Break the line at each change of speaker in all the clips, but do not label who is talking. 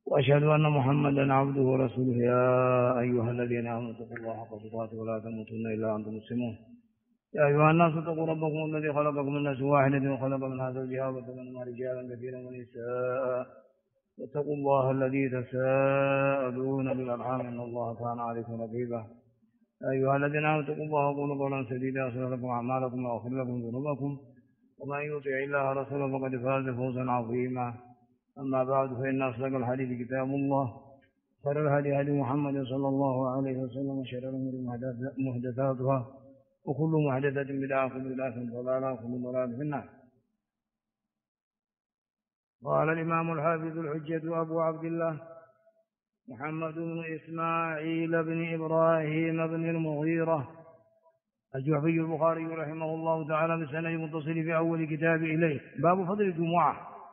وأشهد أن محمدا عبده ورسوله. يا أيها الذين آمنوا اتقوا الله حق تقاته ولا تموتن إلا وأنتم مسلمون. يا أيها الناس اتقوا ربكم الذي خلقكم من نفس واحدة وخلق منها زوجها وبث منهما رجالا كثيرا ونساء، واتقوا الله الذي تساءلون بالأرحام إن الله كان عليكم رقيبا. يا أيها الذين آمنوا اتقوا الله وقولوا قولا سديدا يصلح لكم أعمالكم ويغفر لكم ذنوبكم، ومن يطع الله ورسوله فقد فاز فوزا عظيما. أما بعد، فإن أصدق الحديث كتاب الله، خير الهدي هدي محمد صلى الله عليه وسلم، وشر الأمور محدثاتها، وكل محدثة بدعة، وكل بدعة ضلالة، وكل ضلالة في النار. قال الإمام الحافظ الحجة أبو عبد الله محمد بن إسماعيل بن إبراهيم بن المغيرة الجعفي البخاري رحمه الله تعالى بسند متصل في أول كتاب إليه. باب فضل الجمعة.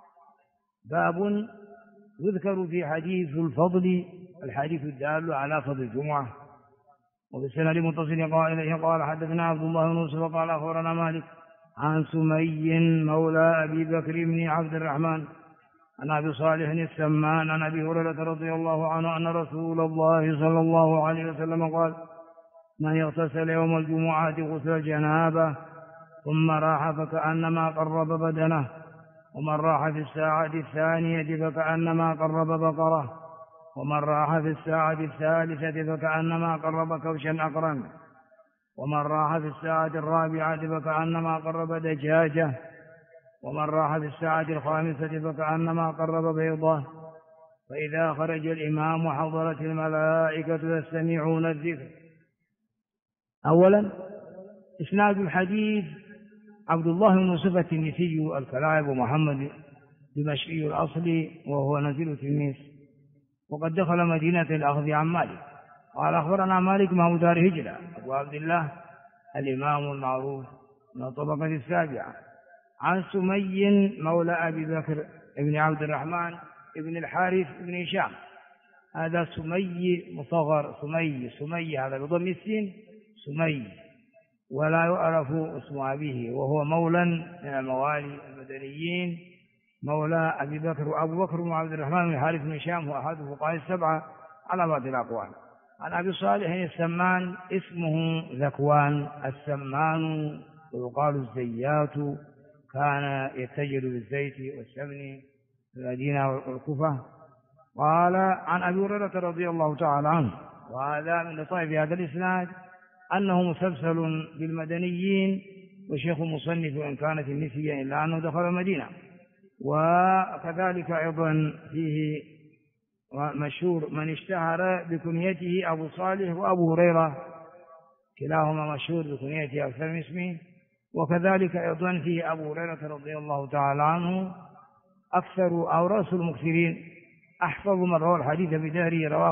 باب يذكر في حديث الفضل الحديث الدال على فضل الجمعة. وبالسند متصل قال حدثنا عبد الله بن يوسف قال أخبرنا مالك عن سمي مولى أبي بكر بن عبد الرحمن عن أبي صالح السمان عن أبي هريرة رضي الله عنه أن رسول الله صلى الله عليه وسلم قال: من يغتسل يوم الجمعة غسل الجنابة ثم راح فكأنما قرب بدنه، ومن راح في الساعة الثانية فكأنما قرب بقرة، ومن راح في الساعة الثالثة فكأنما قرب كبشا أقرن، ومن راح في الساعة الرابعة فكأنما قرب دجاجة، ومن راح في الساعة الخامسة فكأنما قرب بيضة. فإذا خرج الإمام حضرت الملائكة يستمعون الذكر. أولا، إسناد الحديث عبد الله بن يوسف التنيسي الكلاعب ومحمد دمشقي الأصل، وهو نزيل تلميذ، وقد دخل مدينة الأخذ عن مالك. قال أخبرنا مالك محمود دار هجرة أبو عبد الله الإمام المعروف من الطبقة السابعة عن سمي مولى أبي بكر بن عبد الرحمن بن الحارث بن هشام. هذا سمي مصغر، سمي هذا بضم السين سمي، ولا يعرف اسم أبيه، وهو مولى من الموالي المدنيين مولى أبي بكر. وأبو بكر بن عبد الرحمن بن الحارث بن هشام هو أحد الفقهاء السبعة على بعض الأقوال. عن أبي صالح السمان اسمه ذكوان السمان، ويقال الزيات، كان يتجر بالزيت والسمن في المدينة والكوفة. قال عن أبي هريرة رضي الله تعالى عنه، وهذا من لطائف هذا الإسناد أنه مسلسل بالمدنيين، وشيخ مصنف وإن كانت النسية إلا أنه دخل المدينة. وكذلك أيضا فيه مشهور من اشتهر بكنيته أبو صالح وأبو هريرة، كلاهما مشهور بكنيته أكثر من اسمه. وكذلك أيضا فيه أبو هريرة رضي الله تعالى عنه أكثر أو رأس المكثرين، أحفظ من روى الحديث بداره، رواه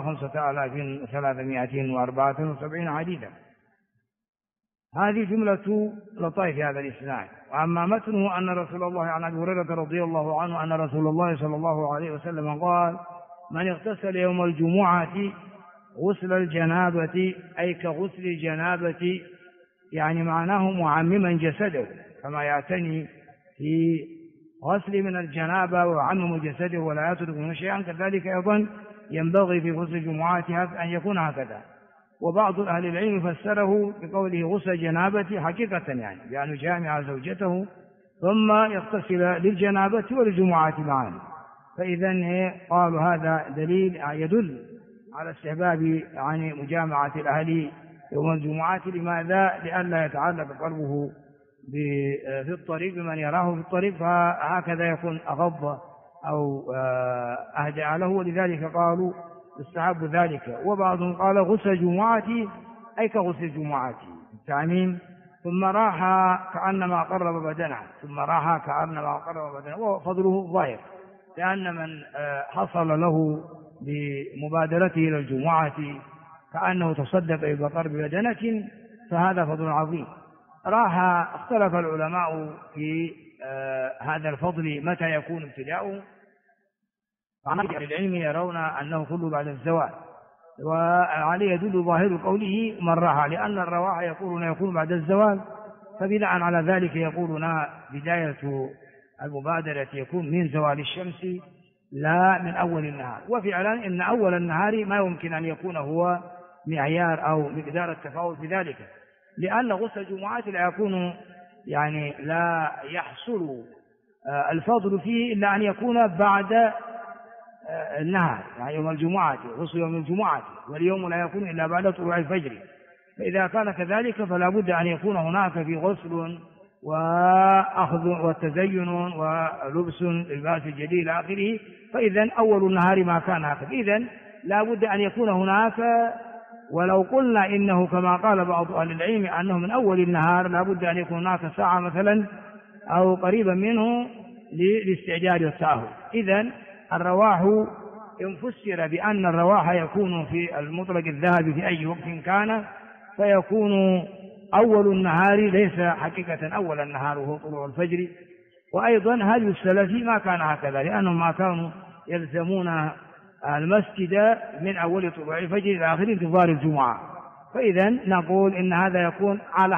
5374 حديثا. هذه جملة لطائف هذا الإسناد. وأما متنه أن رسول الله عن أبي هريرة رضي الله عنه أن رسول الله صلى الله عليه وسلم قال: من اغتسل يوم الجمعة غسل الجنابة، أي كغسل الجنابة، يعني معناه معمما جسده، كما يعتني في غسل من الجنابة ويعمم جسده ولا يترك منه شيئا، كذلك أيضا ينبغي في غسل الجمعة أن يكون هكذا. وبعض أهل العلم فسره بقوله غسل جنابة حقيقة، يعني جامع زوجته ثم يغتسل للجنابة وللجمعة معا. فإذا قالوا هذا دليل يدل على استحباب مجامعة الأهل يوم الجمعة. لماذا؟ لئلا يتعلق قلبه في الطريق بمن يراه في الطريق، فهكذا يكون أغض أو أهدأ له، ولذلك قالوا استحب ذلك. وبعضهم قال غسل جمعتي أي كغسل جمعتي التعميم. ثم راح كأنما قرب بدنه، وفضله ظاهر، لأن من حصل له بمبادرته إلى الجمعة كأنه تصدق بقرب بدنة، فهذا فضل عظيم. اختلف العلماء في هذا الفضل متى يكون ابتداؤه. أهل العلم يرون أنه كله بعد الزوال، وعليه يدل ظاهر قوله من راح، لأن الرواح يكون بعد الزوال، فبناء على ذلك يقولون بداية المبادرة يكون من زوال الشمس لا من أول النهار. وفعلا إن أول النهار ما يمكن أن يكون هو معيار أو مقدار التفاوت في ذلك، لأن غسل الجمعات لا يكون يعني لا يحصل الفضل فيه إلا أن يكون بعد النهار، يعني يوم الجمعة، غسل يوم الجمعة، واليوم لا يكون إلا بعد طلوع الفجر. فإذا كان كذلك فلا بد أن يكون هناك في غسل وأخذ وتزين ولبس الباس الجديد إلى آخره. فإذا أول النهار ما كان هكذا، إذن لا بد أن يكون هناك. ولو قلنا إنه كما قال بعض أهل العلم أنه من أول النهار لا بد أن يكون هناك ساعة مثلا أو قريبا منه للاستعجال والتأهل. إذن الرواح إن فسر بأن الرواح يكون في المطلق الذهبي في أي وقت كان، فيكون أول النهار ليس حقيقة أول النهار وهو طلوع الفجر. وأيضا هدي السلف ما كان هكذا، لأنهم ما كانوا يلزمون المسجد من أول طلوع الفجر إلى آخر انتظار الجمعة. فإذا نقول إن هذا يكون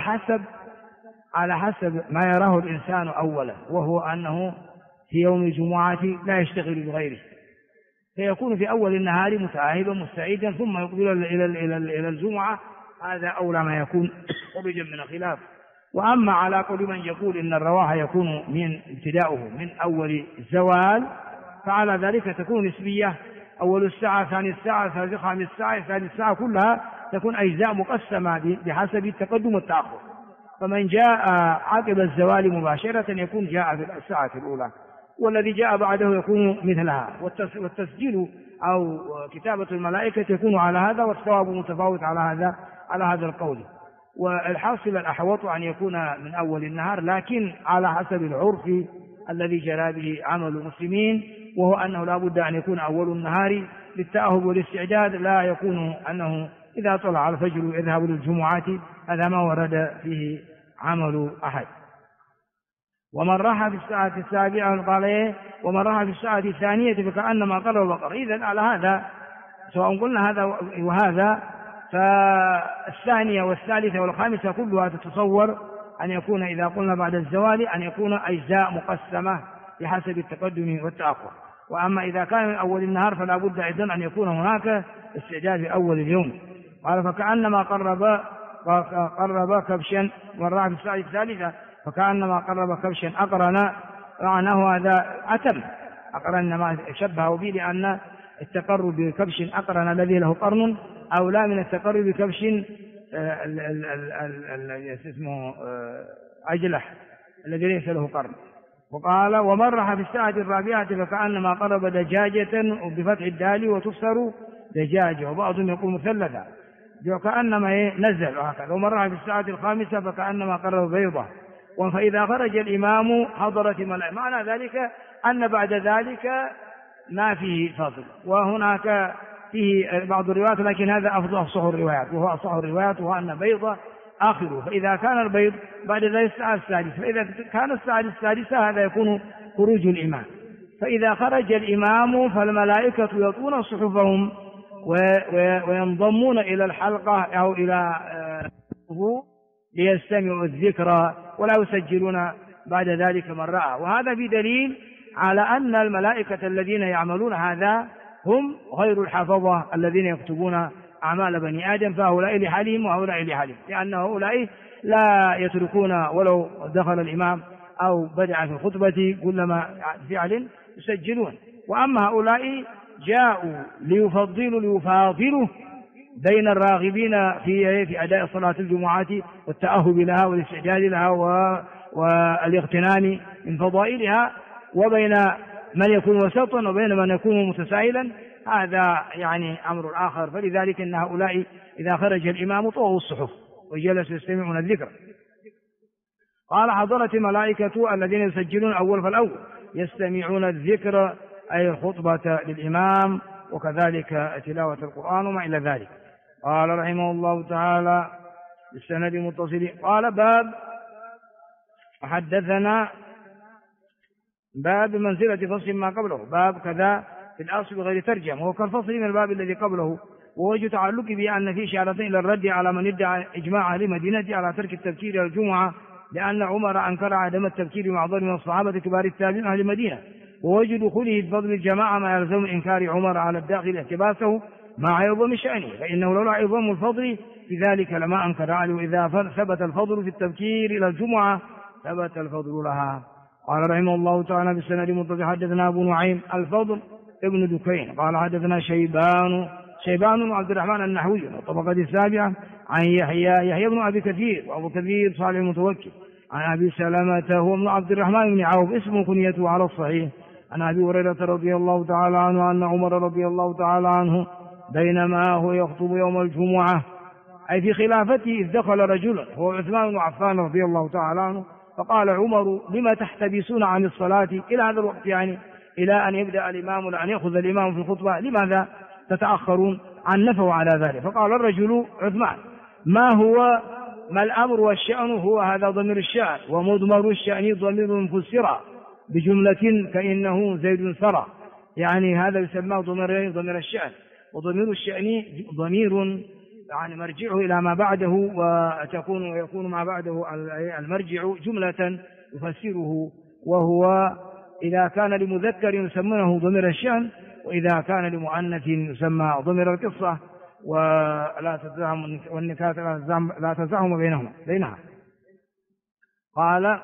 على حسب ما يراه الإنسان أولا، وهو أنه في يوم الجمعة لا يشتغل بغيره، فيكون في أول النهار متأهبا مستعدا ثم يقبل إلى الجمعة. هذا أولى ما يكون خروجا من الخلاف. وأما على قول من يقول إن الرواح يكون من ابتداؤه من أول الزوال، فعلى ذلك تكون نسبية، أول الساعة، ثاني الساعة، ثالث، خامس الساعة، ثالث الساعة، كلها تكون أجزاء مقسمة بحسب التقدم والتأخر. فمن جاء عقب الزوال مباشرة يكون جاء في الساعة الأولى، والذي جاء بعده يكون مثلها. والتسجيل أو كتابة الملائكة يكون على هذا، والثواب متفاوت على هذا القول. والحاصل الأحوط أن يكون من أول النهار، لكن على حسب العرف الذي جرى به عمل المسلمين، وهو أنه لا بد أن يكون أول النهار للتأهب والاستعداد، لا يكون أنه إذا طلع الفجر يذهب للجمعات. هذا ما ورد فيه عمل أحد. ومن راح في الساعة السابعة قال إيه؟ ومن راح في الساعة الثانية فكأنما قرب بقر. إذن على هذا سواء قلنا هذا وهذا، فالثانية والثالثة والخامسة كلها تتصور أن يكون إذا قلنا بعد الزوال أن يكون أجزاء مقسمة بحسب التقدم والتأخر. وأما إذا كان من أول النهار فلا بد أيضا أن يكون هناك استعداد في أول اليوم. قال فكأنما قرب كبشا. من راح في الساعة الثالثة فكأنما قرب كبشا أقرن، معناه هذا أتم، أقرن ما شبهه به، لأن التقرب بكبش أقرن الذي له قرن أولى من التقرب بكبش اسمه أجلح الذي ليس له قرن. وقال ومن راح في الساعة الرابعة فكأنما قرب دجاجة بفتح الدال وتكسر دجاجة، وبعضهم يقول مثلثة كأنما نزل وهكذا. ومن راح في الساعة الخامسة فكأنما قرب بيضة. فإذا خرج الإمام حضرت الملائكة. معنى ذلك أن بعد ذلك ما فيه فضل. وهناك فيه بعض الروايات، لكن هذا أصح الروايات، وهو أصح الروايات، وهو أن بيضة آخره. فإذا كان البيض بعد ذلك الساعة السادسة، فإذا كان الساعة السادسة هذا يكون خروج الإمام. فإذا خرج الإمام فالملائكة يطون صحفهم وينضمون إلى الحلقة أو إلى ليستمعوا الذكر ولا يسجلون بعد ذلك من رأى. وهذا بدليل على أن الملائكة الذين يعملون هذا هم غير الحفظة الذين يكتبون أعمال بني آدم، فهؤلاء لحالهم وهؤلاء لحالهم، لأن هؤلاء لا يتركون ولو دخل الإمام أو بدأ في الخطبة كلما فعل يسجلون. وأما هؤلاء جاءوا ليفاضلوا بين الراغبين في أداء صلاة الجمعات والتأهب لها والاستعداد لها والاغتنام من فضائلها، وبين من يكون وسطا وبين من يكون متسائلا. هذا يعني أمر آخر. فلذلك إن هؤلاء إذا خرج الإمام طووا الصحف وجلسوا يستمعون الذكر. قال حضرت ملائكة الذين يسجلون أول فالأول يستمعون الذكر أي الخطبة للإمام، وكذلك تلاوة القرآن وما إلى ذلك. قال رحمه الله تعالى بالسند متصل. قال باب حدثنا باب منزلة فصل ما قبله، باب كذا في الأصل بغير ترجم، وهو كالفصل من الباب الذي قبله. ووجه تعلق بأن في إشارة إلى الرد على من يدعى إجماع أهل المدينة على ترك التبكير إلى الجمعة، لأن عمر أنكر عدم التبكير مع ظن من الصحابة كبار التابعين أهل المدينة، ووجه دخوله بفضل الجماعة ما يلزم إنكار عمر على الداخل احتباسه مع عظم شأنه، فإنه لولا عظم الفضل في ذلك لما أنكر عليه. وإذا ثبت الفضل في التبكير إلى الجمعة ثبت الفضل لها. قال رحمه الله تعالى بالسند المتصل حدثنا أبو نعيم الفضل ابن دكين قال حدثنا شيبان عبد الرحمن النحوي الطبقة السابعة عن يحيى بن أبي كثير، وأبو كثير صالح المتوكل، عن أبي سلمة هو ابن عبد الرحمن بن عوف اسمه كنيته على الصحيح، عن أبي هريرة رضي الله تعالى عنه أن عمر رضي الله تعالى عنه بينما هو يخطب يوم الجمعة أي في خلافته إذ دخل رجل هو عثمان بن عفان رضي الله تعالى عنه، فقال عمر لما تحتبسون عن الصلاة إلى هذا الوقت، يعني إلى أن يبدأ الإمام أن يأخذ الإمام في الخطبة، لماذا تتأخرون؟ عنفوا على ذلك. فقال الرجل عثمان ما الأمر والشأن؟ هو هذا ضمير الشأن، ومضمر الشأن ضمير فسر بجملة كأنه زيد سرى، يعني هذا يسمى ضمير الشأن، وضمير الشأن ضمير يعني مرجعه إلى ما بعده، ويكون ما بعده المرجع جملة يفسره، وهو إذا كان لمذكر يسمونه ضمير الشأن، وإذا كان لمؤنث يسمى ضمير القصة، ولا تزاحم والنكات لا تزاحم بينها. قال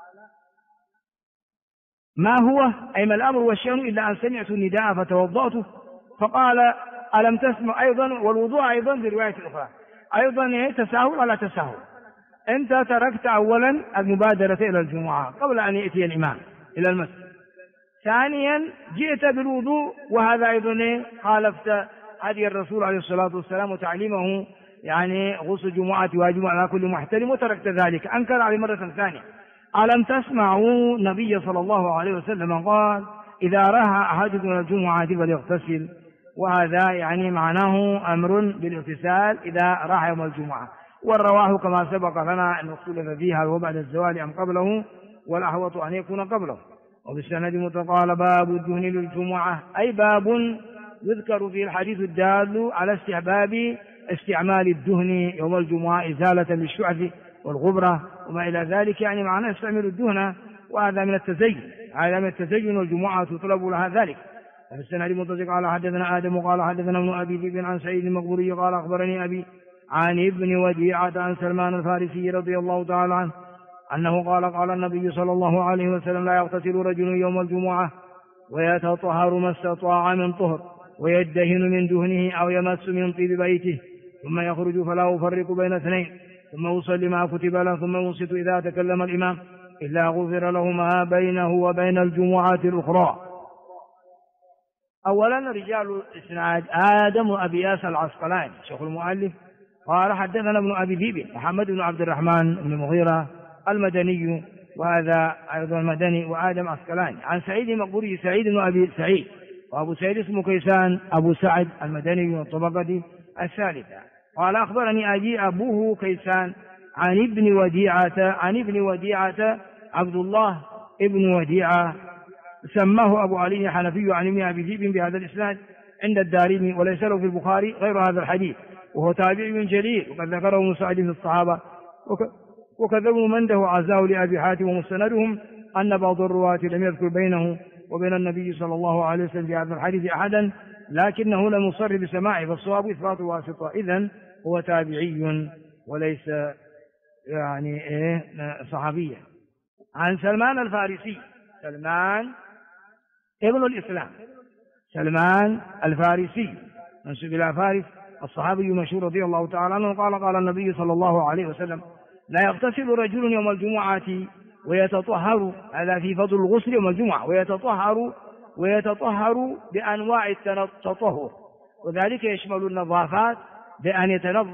ما هو أي ما الأمر والشأن إلا أن سمعت النداء فتوضأت، فقال ألم تسمع أيضا، والوضوء أيضا في رواية أخرى أيضا تساهل ولا تساهل، أنت تركت أولا المبادرة إلى الجمعة قبل أن يأتي الإمام إلى المسجد، ثانيا جئت بالوضوء، وهذا أيضا خالفت هدي الرسول عليه الصلاة والسلام وتعليمه، يعني غسل الجمعة واجب على كل محترم، وتركت ذلك، أنكر عليه مرة ثانية. ألم تسمعوا النبي صلى الله عليه وسلم قال إذا رأى أحدكم الجمعة فليغتسل، وهذا يعني معناه أمر بالاغتسال إذا راح يوم الجمعة. والرواه كما سبق لنا أن اختلف فيها هو بعد الزوال أم قبله، والأحوط أن يكون قبله. وبالسند متقال باب الدهن للجمعة أي باب يذكر فيه الحديث الدال على استحباب استعمال الدهن يوم الجمعة إزالة للشعث والغبرة وما إلى ذلك، يعني معناه يستعمل الدهن، وهذا من التزين، والجمعة تطلب لها ذلك. وفي السند المتصل قال حدثنا آدم قال حدثنا ابن أبي ذئب عن سعيد المقبوري قال أخبرني أبي عن ابن وديعة عن سلمان الفارسي رضي الله تعالى عنه أنه قال النبي صلى الله عليه وسلم لا يغتسل رجل يوم الجمعة ويتطهر ما استطاع من طهر ويدهن من دهنه أو يمس من طيب بيته ثم يخرج فلا يفرق بين اثنين ثم يصلي ما كتب له ثم ينصت إذا تكلم الإمام إلا غفر له ما بينه وبين الجمعة الأخرى. أولا رجال الإسناد آدم وأبي ياس العسقلاني شيخ المؤلف قال حدثنا ابن أبي ذئب محمد بن عبد الرحمن بن مغيرة المدني، وهذا أيضا مدني، وآدم عسقلاني، عن سعيد المقبوري سعيد بن أبي سعيد، وأبو سعيد اسمه كيسان أبو سعد المدني من الطبقة الثالثة. قال أخبرني أبوه كيسان عن ابن وديعة عبد الله ابن وديعة سماه أبو علي حنفي عن ابن أبي ذئب بهذا الإسناد عند الدارمي، وليس له في البخاري غير هذا الحديث، وهو تابعي جليل وقد ذكره مساعد في الصحابة، وكذا منده عزاه لأبي حاتم، ومستندهم أن بعض الرواة لم يذكر بينه وبين النبي صلى الله عليه وسلم في هذا الحديث أحدا، لكنه لم يصر بسماعه، فالصواب إثبات واسطة، إذن هو تابعي وليس يعني صحابيا. عن سلمان الفارسي، سلمان ابن الإسلام، سلمان الفارسي منسوب إلى فارس، الصحابي مشهور رضي الله تعالى عنه قال النبي صلى الله عليه وسلم لا يغتسل رجل يوم الجمعة ويتطهر، هذا في فضل الغسل يوم الجمعة، ويتطهر بأنواع التطهر، وذلك يشمل النظافات بأن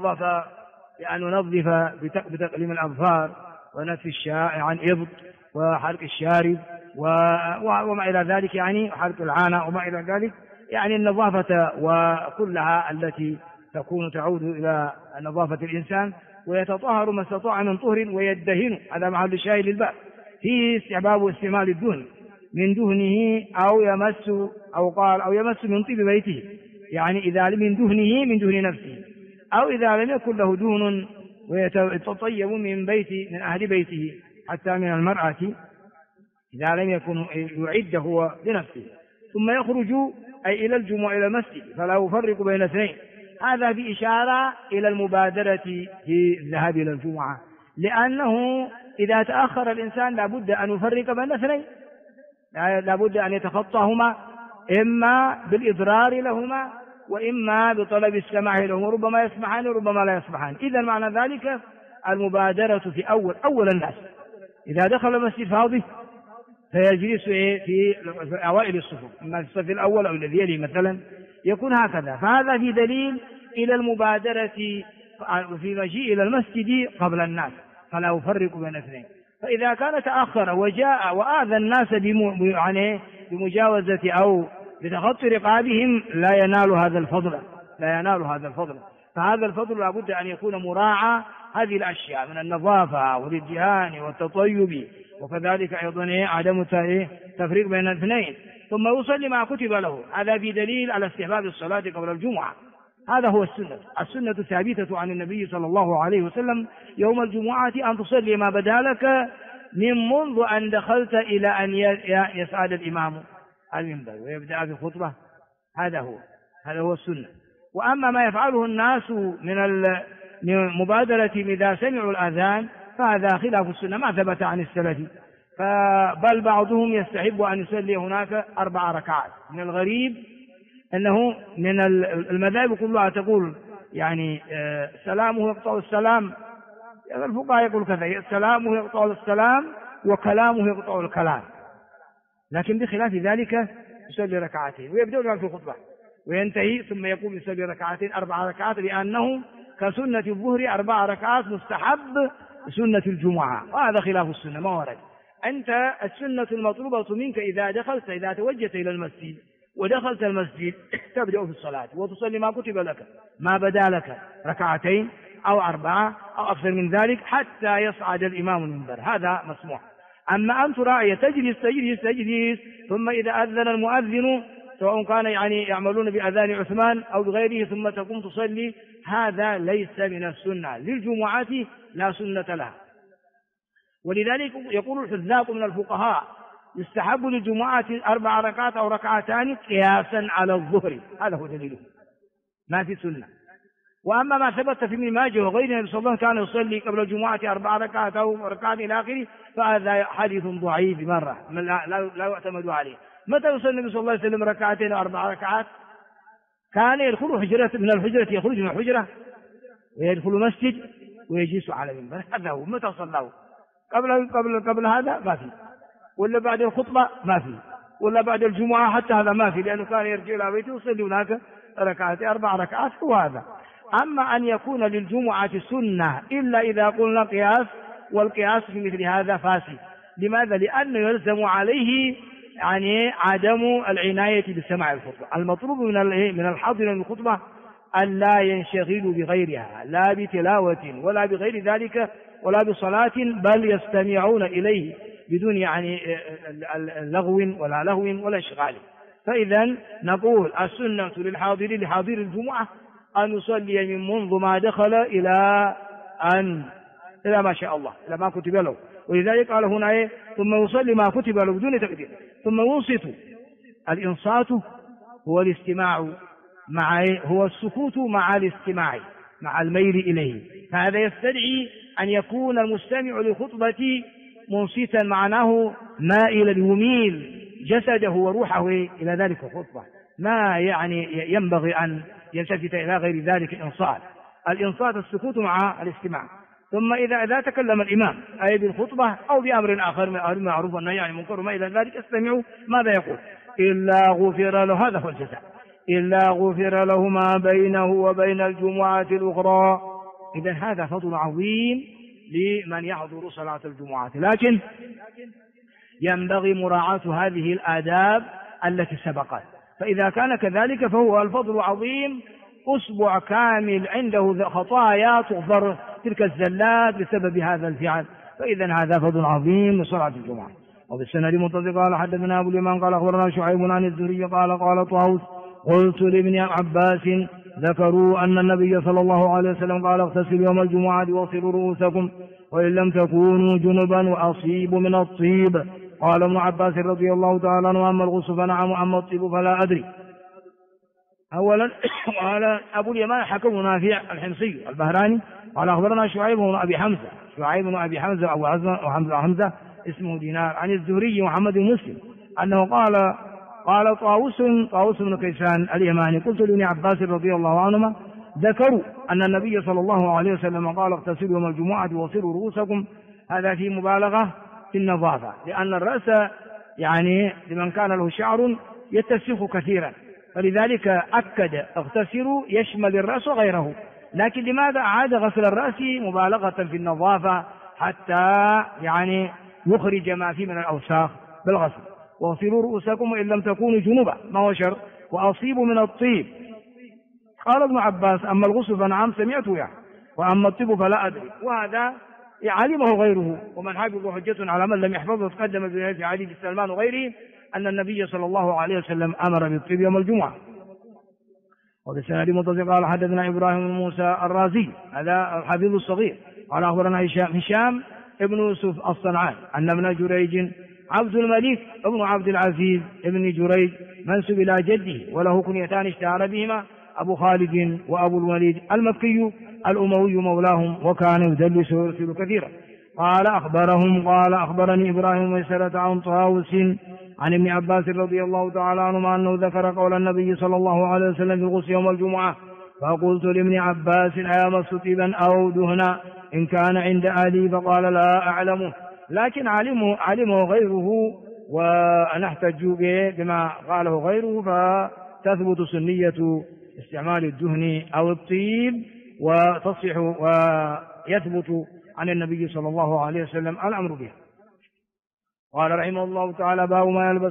ينظف بتقليم الأظفار ونتف الشائع عن إبط وحلق الشارب وما إلى ذلك، يعني حلق العانة وما إلى ذلك، يعني النظافة وكلها التي تكون تعود إلى نظافة الإنسان. ويتطهر ما استطاع من طهر ويدهن، هذا محل الشاهد للباب فيه استحباب استعمال الدهن من دهنه أو يمس من طيب بيته، يعني إذا من دهنه من دهن نفسه، أو إذا لم يكن له دهن ويتطيب من أهل بيته حتى من المرأة إذا لم يكن يعد هو بنفسه، ثم يخرج أي إلى الجمعة إلى المسجد فلا يفرق بين اثنين. هذا في إشارة إلى المبادرة في الذهاب إلى الجمعة، لأنه إذا تأخر الإنسان لابد أن يفرق بين اثنين، لابد أن يتخطاهما إما بالإضرار لهما وإما بطلب السماح لهما، ربما يسمحان وربما لا يسمحان. إذا معنى ذلك المبادرة في أول الناس، إذا دخل المسجد فاضي فيجلس في أوائل الصفوف، إما في الصف الأول أو الذي يلي مثلا، يكون هكذا. فهذا في دليل إلى المبادرة في مجيء إلى المسجد قبل الناس فلا يفرق بين اثنين. فإذا كان تأخر وجاء وآذى الناس بمجاوزة أو بتخطي رقابهم لا ينال هذا الفضل. فهذا الفضل لابد أن يكون مراعى هذه الأشياء من النظافة والادهان والتطيب، وكذلك أيضا عدم تفريق بين الاثنين، ثم يصلي ما كتب له. هذا في دليل على استحباب الصلاة قبل الجمعة. هذا هو السنة ثابتة عن النبي صلى الله عليه وسلم يوم الجمعة أن تصلي ما بدا لك من منذ أن دخلت إلى أن يسعد الإمام المنبر ويبدأ في الخطبة. هذا هو السنة. وأما ما يفعله الناس من مبادرة إذا سمعوا الأذان فهذا خلاف السنة، ما ثبت عن السلف، بل بعضهم يستحب أن يصلي هناك 4 ركعات. من الغريب أنه من المذاهب كلها تقول يعني سلامه يقطع السلام، الفقهاء يقول كذا، سلامه يقطع السلام وكلامه يقطع الكلام، لكن بخلاف ذلك يصلي ركعتين ويبدأ في الخطبة وينتهي ثم يقوم يصلي ركعتين 4 ركعات، لأنه كسنة الظهر 4 ركعات مستحب سنة الجمعة، وهذا خلاف السنة ما ورد. أنت السنة المطلوبة منك إذا توجهت إلى المسجد ودخلت المسجد تبدأ في الصلاة وتصلي ما كتب لك ما بدا لك 2 أو 4 أو أكثر من ذلك حتى يصعد الإمام المنبر، هذا مسموح. أما أن ترى تجلس ثم إذا أذن المؤذن سواء كان يعملون بأذان عثمان أو بغيره ثم تقوم تصلي، هذا ليس من السنة للجمعة، لا سنة لها. ولذلك يقول الحذاق من الفقهاء يستحب للجمعة 4 ركعات أو 2 ركعات قياسا على الظهر، هذا هو دليله، ما في سنة. وأما ما ثبت في ابن ماجه وغيره النبي صلى الله عليه وسلم كان يصلي قبل الجمعة 4 ركعات أو ركعات إلى آخره، فهذا حديث ضعيف مرة لا يعتمد عليه. متى يصلي النبي صلى الله عليه وسلم 2 أو 4 ركعات؟ كان يدخل من الحجرة، يخرج من الحجرة ويدخل المسجد ويجلس على المنبر، هذا هو. متى صلاه؟ قبل هذا ما في، ولا بعد الخطبة ما في، ولا بعد الجمعة حتى هذا ما في، لأنه كان يرجع إلى بيته ويصلي هناك 4 ركعات هو هذا. أما أن يكون للجمعة سنة إلا إذا قلنا قياس، والقياس في مثل هذا فاسد. لماذا؟ لأنه يلزم عليه عدم العناية بسماع الخطبة. المطلوب من الحاضر من الخطبة أن لا ينشغل بغيرها، لا بتلاوة ولا بغير ذلك ولا بصلاة، بل يستمعون إليه بدون لغو ولا لهو ولا إشغال. فإذا نقول السنة لحاضر الجمعة أن يصلي من منذ ما دخل إلى ما شاء الله، إلى ما كتب له. ولذلك قال هنا ثم يصلي ما كتب له بدون تقدير، ثم ينصت. الإنصات هو الاستماع هو السكوت مع الاستماع مع الميل إليه. فهذا يستدعي أن يكون المستمع للخطبة منصتا، معناه مائلا يميل جسده وروحه إلى ذلك الخطبة، ما ينبغي أن يلتفت إلى غير ذلك. الإنصات السكوت مع الاستماع. ثم إذا تكلم الإمام أي بالخطبة أو بأمر آخر من أمر معروف والنهي عن المنكر وما إلى ذلك، استمعوا ماذا يقول: إلا غفر له، هذا هو الجزاء، إلا غفر له ما بينه وبين الجمعة الأخرى. إذن هذا فضل عظيم لمن يحضر صلاة الجمعة، لكن ينبغي مراعاة هذه الآداب التي سبقت. فإذا كان كذلك فهو الفضل عظيم، أسبوع كامل عنده خطايا تغفر تلك الزلات بسبب هذا الفعل. فإذا هذا فضل عظيم لصلاة الجمعة. وبالسند متصل قال حدثنا أبو اليمان قال أخبرنا شعيب عن الزهري قال طاووس قلت لابن عباس ذكروا أن النبي صلى الله عليه وسلم قال: اغتسلوا يوم الجمعة واغسلوا رؤوسكم وإن لم تكونوا جنبا وأصيبوا من الطيب قال ابن عباس رضي الله تعالى عنه: أما الغسل فنعم، وأما الطيب فلا أدري. أولا قال أبو اليمان حكم نافع الحمصي البهراني قال أخبرنا شعيب بن أبي حمزة أبو حمزة اسمه دينار عن الزهري محمد بن مسلم أنه قال طاووس بن كيسان اليماني: قلت لابن عباس رضي الله عنهما: ذكروا أن النبي صلى الله عليه وسلم قال: اغتسلوا يوم الجمعة وصلوا رؤوسكم. هذا في مبالغة في النظافة، لأن الرأس يعني لمن كان له شعر يتسخ كثيرا، فلذلك أكد اغتسلوا يشمل الرأس وغيره. لكن لماذا أعاد غسل الرأس؟ مبالغة في النظافة حتى يعني يخرج ما فيه من الأوساخ بالغسل. واغسلوا رؤوسكم وإن لم تكونوا جنبا، ما هو شر، وأصيبوا من الطيب. قال ابن عباس: أما الغسل فنعم سمعته يعني، وأما الطيب فلا أدري. وهذا علمه غيره، ومن حفظ حجة على من لم يحفظه. تقدم في حديث سلمان وغيره أن النبي صلى الله عليه وسلم أمر بالطيب يوم الجمعة. وبالسند متصل قال: حدثنا إبراهيم بن موسى الرازي، هذا الحفيظ الصغير، قال أخبرنا هشام ابن يوسف الصنعاني أن ابن جريج عبد الملك ابن عبد العزيز ابن جريج منسوب إلى جده، وله كنيتان اشتهر بهما: أبو خالد وأبو الوليد، المكي الأموي مولاهم، وكان يدلس ويرسل كثيرا. قال أخبرني إبراهيم ميسرة عن طاووس عن ابن عباس رضي الله تعالى عنهما أنه ذكر قول النبي صلى الله عليه وسلم في الغسل يوم الجمعة: فقلت لابن عباس: أيمس طيبا أو دهنا إن كان عند أهلي؟ فقال: لا أعلمه، لكن علمه غيره، ونحتج به بما قاله غيره، فتثبت سنية استعمال الدهن أو الطيب وتصح ويثبت عن النبي صلى الله عليه وسلم الأمر به. قال رحمه الله تعالى: باب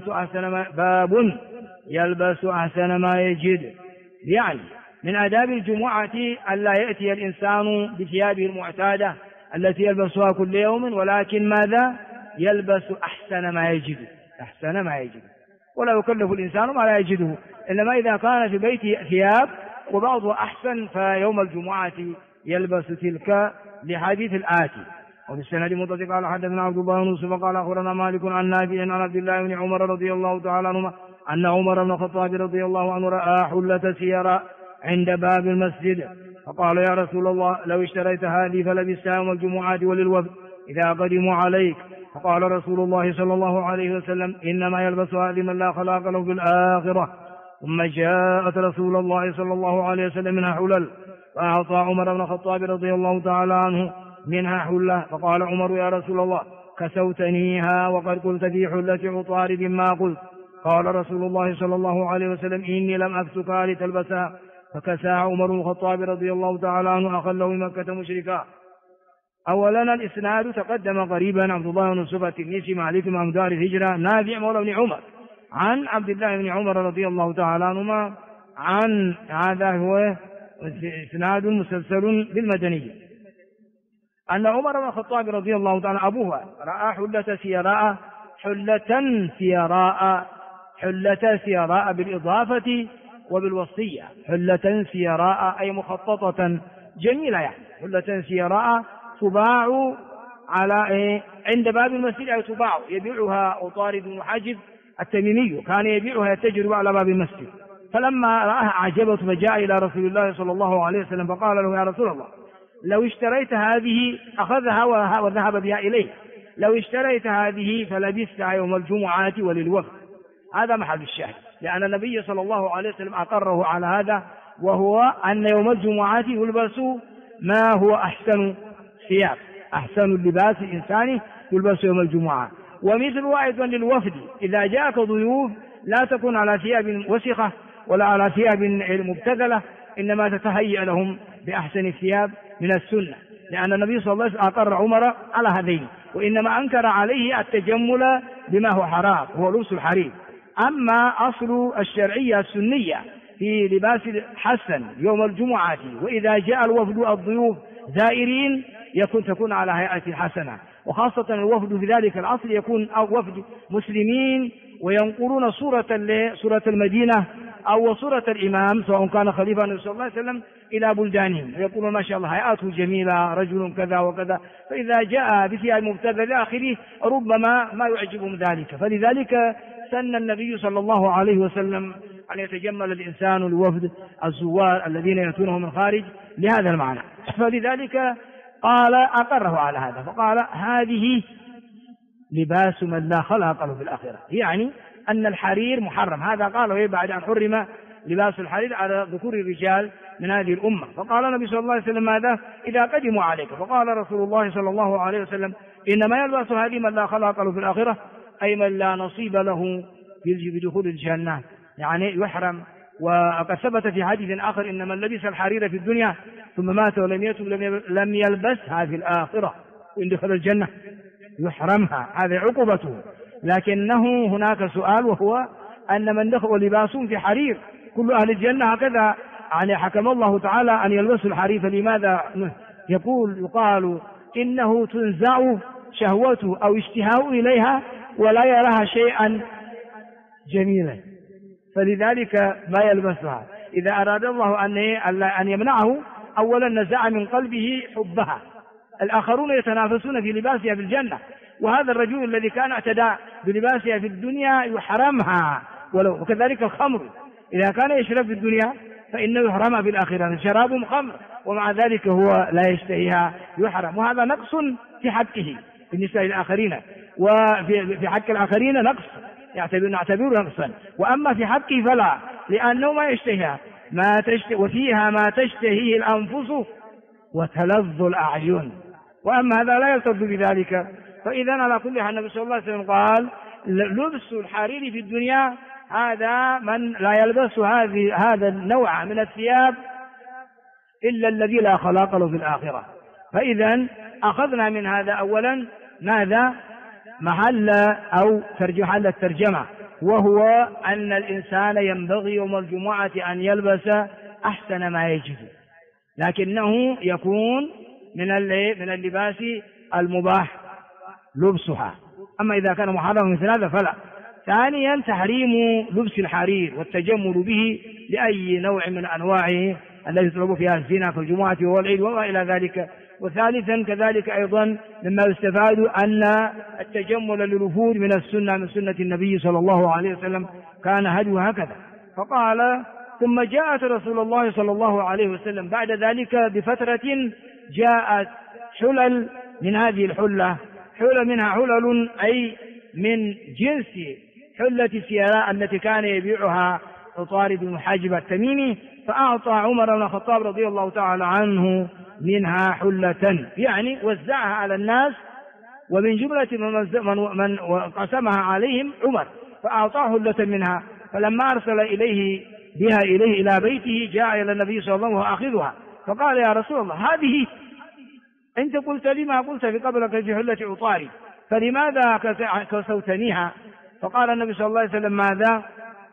يلبس أحسن ما يجد. يعني من آداب الجمعة ألا يأتي الإنسان بثيابه المعتادة التي يلبسها كل يوم، ولكن ماذا؟ يلبس أحسن ما يجد، ولا يكلف الإنسان ما لا يجده، إنما إذا كان في بيته ثياب وبعضها أحسن فيوم الجمعة يلبس تلك، لحديث الآتي. وفي السند متصل قال: حدثنا عبد الله بن يوسف قال أخبرنا مالك عن نافع عن عبد الله بن عمر رضي الله تعالى عنهما أن عمر بن الخطاب رضي الله عنه رأى حلة سيراء عند باب المسجد، فقال: يا رسول الله، لو اشتريت هذه فلبستها يوم الجمعة وللوفد إذا قدموا عليك. فقال رسول الله صلى الله عليه وسلم: إنما يلبسها لمن لا خلاق له في الآخرة. ثم جاءت رسول الله صلى الله عليه وسلم منها حلل، فأعطى عمر بن الخطاب رضي الله تعالى عنه منها حلة، فقال عمر: يا رسول الله، كسوتنيها وقد قلت في حلة عطارد ما قلت. قال رسول الله صلى الله عليه وسلم: إني لم أكسكها لتلبسها. فكساها عمر بن الخطاب رضي الله تعالى عنه أخله بمكة مشركا. أولا الإسناد تقدم قريبا: عبد الله بن يوسف التنيسي مالك إمام دار الهجرة، نافع مولى بن عمر عن عبد الله بن عمر رضي الله تعالى عنهما، عن هذا هو إسناد مسلسل بالمدنية، أن عمر بن الخطاب رضي الله تعالى أبوها رأى حلة سيراء بالإضافة وبالوصية، حلة سيراء أي مخططة جميلة، يعني حلة سيراء تباع على عند باب المسجد، أي تباع يبيعها عطارد بن حاجب التميمي، كان يبيعها يتجر على باب المسجد. فلما رآها عجبته فجاء إلى رسول الله صلى الله عليه وسلم فقال له: يا رسول الله، لو اشتريت هذه، أخذها وذهب بها إليه، لو اشتريت هذه فلبستها يوم الجمعة وللوفد. هذا محل الشاهد، لأن النبي صلى الله عليه وسلم أقره على هذا، وهو أن يوم الجمعة يلبس ما هو أحسن ثياب، أحسن اللباس الإنساني يلبس يوم الجمعة. ومثل أيضا للوفد، إذا جاءك ضيوف لا تكون على ثياب وسخة ولا على ثياب مبتذلة، إنما تتهيأ لهم بأحسن الثياب من السنة، لأن النبي صلى الله عليه وسلم أقر عمر على هذين، وإنما أنكر عليه التجمل بما هو حرام، هو لبس الحرير. أما أصل الشرعية السنية في لباس حسن يوم الجمعة، وإذا جاء الوفد الضيوف زائرين تكون على هيئة حسنة، وخاصة الوفد في ذلك العصر يكون وفد مسلمين، وينقلون صورة المدينة أو صورة الإمام سواء كان خليفة النبي صلى الله عليه وسلم إلى بلدانهم يقولون ما شاء الله هيئاته جميلة رجل كذا وكذا، فإذا جاء بثياب مبتذلة إلى آخره ربما ما يعجبهم ذلك. فلذلك سن النبي صلى الله عليه وسلم أن يتجمل الإنسان لوفد الزوار الذين يأتونه من خارج لهذا المعنى. فلذلك قال أقره على هذا فقال هذه لباس من لا خلق له في الآخرة، يعني أن الحرير محرم. هذا قاله بعد أن حرم لباس الحرير على ذكور الرجال من هذه الأمة. فقال النبي صلى الله عليه وسلم ماذا إذا قدموا عليك؟ فقال رسول الله صلى الله عليه وسلم إنما يلبس هذه من لا خلق له في الآخرة، أي من لا نصيب له بدخول الجنة، يعني يحرم. وقد ثبت في حديث آخر إن من لبس الحرير في الدنيا ثم مات ولم يتب لم يلبسها في الآخرة وإن دخل الجنة يحرمها، هذه عقوبته. لكنه هناك سؤال وهو أن من دخل لباسهم في حرير كل أهل الجنة هكذا، يعني حكم الله تعالى أن يلبسوا الحرير، فلماذا يقال إنه تنزع شهوته أو اشتهاء إليها ولا يراها شيئا جميلا، فلذلك ما يلبسها. إذا أراد الله أن يمنعه أولا نزع من قلبه حبها. الآخرون يتنافسون في لباسها في الجنة، وهذا الرجل الذي كان اعتدى بلباسها في الدنيا يحرمها. وكذلك الخمر إذا كان يشرب في الدنيا فإنه يحرمها في الآخرة، شراب خمر ومع ذلك هو لا يشتهيها يحرم، وهذا نقص في حقه بالنسبة للآخرين، وفي حق الآخرين نقص نعتبره نقصا، وأما في حقه فلا، لأنه ما يشتهيها وفيها ما تشتهيه الأنفس وتلظ الأعين، وأما هذا لا يرتد بذلك. فإذا على كل حال النبي صلى الله عليه وسلم قال لبس الحرير في الدنيا هذا من لا يلبس هذا النوع من الثياب إلا الذي لا خلاق له في الآخرة. فإذا أخذنا من هذا أولا ماذا محل الترجمة، وهو أن الإنسان ينبغي يوم الجمعة أن يلبس أحسن ما يجب، لكنه يكون من اللباس المباح لبسها، أما إذا كان محرما مثل هذا فلا. ثانيا تحريم لبس الحرير والتجمل به لأي نوع من أنواعه الذي يطلب فيها الزنا كالجمعة والعيد وما إلى ذلك. وثالثا كذلك أيضا مما يستفاد أن التجمل للوفود من السنة، من سنة النبي صلى الله عليه وسلم كان هديه هكذا. فقال ثم جاءت رسول الله صلى الله عليه وسلم بعد ذلك بفترة جاءت حلل من هذه الحلة، حلل منها حلل أي من جنس حلة سيراء التي كان يبيعها عطارد بن حاجب التميمي، فأعطى عمر بن الخطاب رضي الله تعالى عنه منها حلة، يعني وزعها على الناس، ومن جملة من قسمها عليهم عمر، فأعطاه حلة منها. فلما أرسل بها إليه إلى بيته جاء إلى النبي صلى الله عليه وسلم وأخذها، فقال يا رسول الله هذه أنت قلت لي ما قلت في قبلك في حلة عطارد، فلماذا كسوتنيها؟ فقال النبي صلى الله عليه وسلم ماذا؟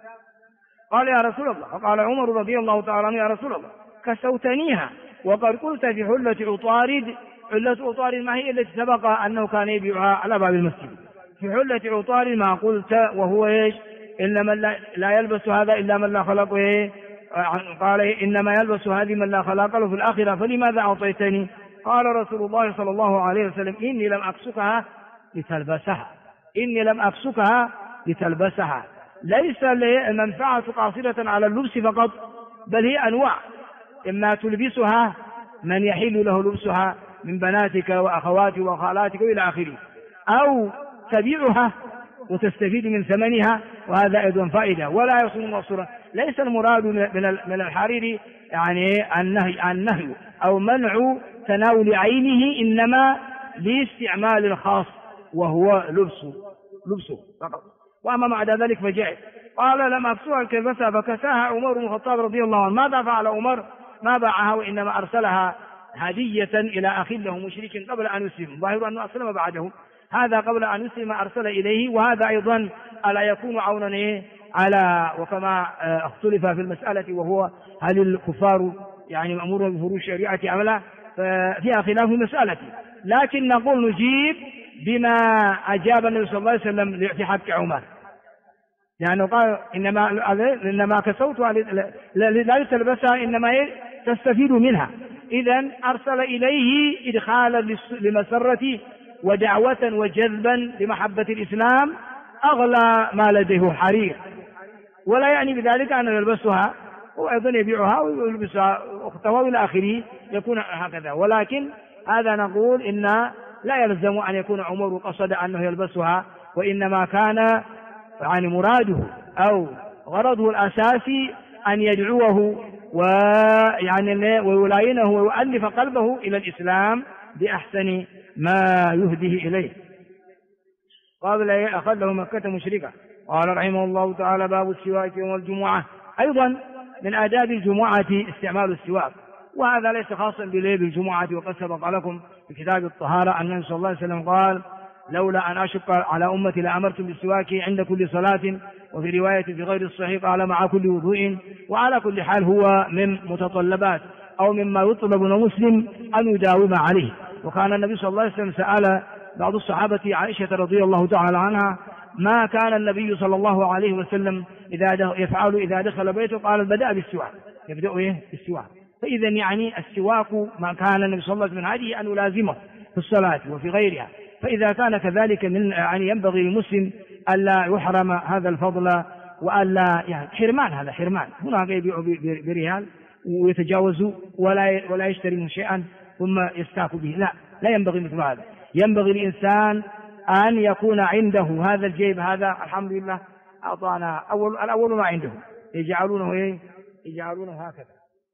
قال يا رسول الله، فقال عمر رضي الله تعالى عنه يا رسول الله كسوتنيها وقد قلت في حلة عطارد. حلة عطارد ما هي التي سبق أنه كان يبيعها على باب المسجد؟ في حلة عطارد ما قلت وهو إيش؟ إنما لا يلبس هذا إلا من لا خلق إيه؟ قال إنما يلبس هذه من لا خلق له في الآخرة، فلماذا أعطيتني؟ قال رسول الله صلى الله عليه وسلم إني لم أكسكها لتلبسها، إني لم أكسكها لتلبسها. ليس المنفعة قاصرة على اللبس فقط، بل هي أنواع، إما تلبسها من يحل له لبسها من بناتك وأخواتك وخالاتك إلى آخره، أو تبيعها وتستفيد من ثمنها، وهذا أيضا فائدة ولا يصون مقصورا. ليس المراد من الحرير يعني النهي أو منع تناول عينه، إنما لاستعمال خاص وهو لبسه فقط، وأما بعد ذلك فجاء قال لم أكسوها الكلبسة فكساها عمر بن الخطاب رضي الله عنه. ماذا فعل عمر؟ ما باعها وإنما أرسلها هدية إلى أخ له مشرك قبل أن يسلم، ظاهر أنه أسلم بعده، هذا قبل أن يسلم أرسل إليه، وهذا أيضا ألا يكون عونا على وكما اختلف في المسألة، وهو هل الكفار يعني مأمور بفروض الشريعة أم لا؟ فيها خلاف المسألة، لكن نقول نجيب بما أجاب النبي صلى الله عليه وسلم في حق عمر. لأنه قال إنما كسوتها لا تلبسها، إنما تستفيد منها. إذن أرسل إليه إدخالا لمسرة ودعوة وجذبا لمحبة الإسلام أغلى ما لديه حرير، ولا يعني بذلك أن يلبسها وأيضا يبيعها ويلبسها أخته إلى آخره يكون هكذا. ولكن هذا نقول إن لا يلزم أن يكون عمر قصد أنه يلبسها، وإنما كان يعني مراده أو غرضه الأساسي أن يدعوه ويلاينه ويؤلف قلبه إلى الإسلام بأحسن ما يهديه إليه. قبل أخذه مكة مشركة. قال رحمه الله تعالى: باب السواك يوم الجمعة. أيضا من آداب الجمعة استعمال السواك، وهذا ليس خاصا بليل الجمعة، وقد سبق لكم في كتاب الطهارة أن النبي صلى الله عليه وسلم قال: لولا أن أشق على أمتي لأمرت بالسواك عند كل صلاة، وفي رواية في غير الصحيح قال: مع كل وضوء. وعلى كل حال هو من متطلبات أو مما يطلب من المسلم أن يداوم عليه. وكان النبي صلى الله عليه وسلم سأل بعض الصحابة عائشة رضي الله تعالى عنها ما كان النبي صلى الله عليه وسلم يفعل إذا دخل بيته، قال: بدأ بالسواك، يبدأ بالسواك. فإذا يعني السواك ما كان النبي صلى الله عليه وسلم من هذه أن يلازمه في الصلاة وفي غيرها. فإذا كان كذلك يعني ينبغي للمسلم ألا يحرم هذا الفضل، وألا يعني حرمان، هذا حرمان. هناك يبيع بريال ويتجاوز ولا يشتري من شيئا ثم يستاك به، لا ينبغي مثل هذا. ينبغي الإنسان أن يكون عنده هذا الجيب، هذا الحمد لله أعطانا الأول ما عنده، يجعلونه هكذا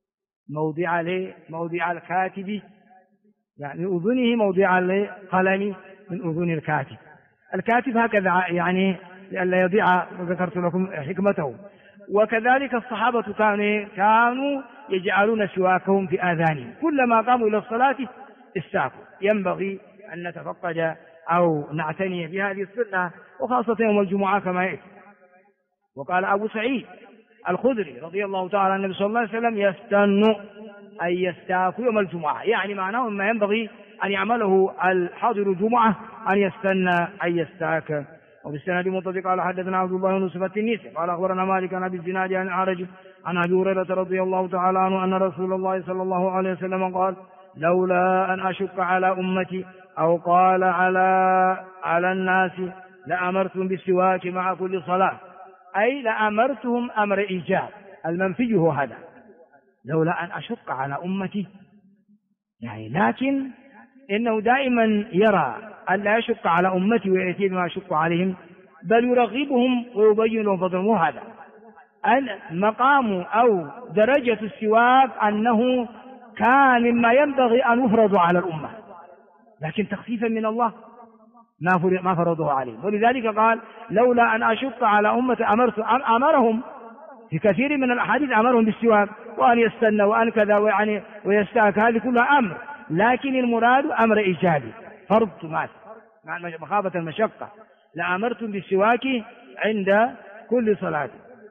موضع الكاتب، يعني أذنه موضع القلم من أذن الكاتب. الكاتب هكذا يعني لئلا يضيع، وذكرت لكم حكمته. وكذلك الصحابة كانوا يجعلون سواكهم في آذانهم، كلما قاموا إلى الصلاة استاكوا. ينبغي أن نتفقد أو نعتني بهذه السنة، وخاصة يوم الجمعة كما يأتي. وقال أبو سعيد الخدري رضي الله تعالى عن النبي صلى الله عليه وسلم: يستن أن يستاك يوم الجمعة، يعني معناه ما ينبغي أن يعمله الحاضر الجمعة أن يستن أن يستاك. وبالسند المتصل قال: حدثنا عبد الله بن يوسف التنيسي قال: أخبرنا مالك عن أبي الزناد عن الأعرج عن أبي هريرة رضي الله تعالى عنه أن رسول الله صلى الله عليه وسلم قال: لولا أن أشق على أمتي أو قال على الناس لأمرتهم بالسواك مع كل صلاة، أي لأمرتهم أمر إيجاب. المنفي هو هذا، لولا أن أشق على أمتي، يعني لكن إنه دائما يرى أن لا يشق على أمتي ويأتي بما يشق عليهم، بل يرغبهم ويبين لهم فضله. هذا المقام أو درجة السواك أنه كان مما ينبغي أن يفرض على الأمة، لكن تخفيفا من الله ما فرضه عليهم. ولذلك قال: لولا أن أشق على أمة أمرهم في كثير من الأحاديث أمرهم بالسواك وأن يستنى وأن كذا ويستاك، هذه كلها أمر، لكن المراد أمر إيجابي، فرض مع مخافة المشقة. لأمرتم بالسواك عند كل صلاة،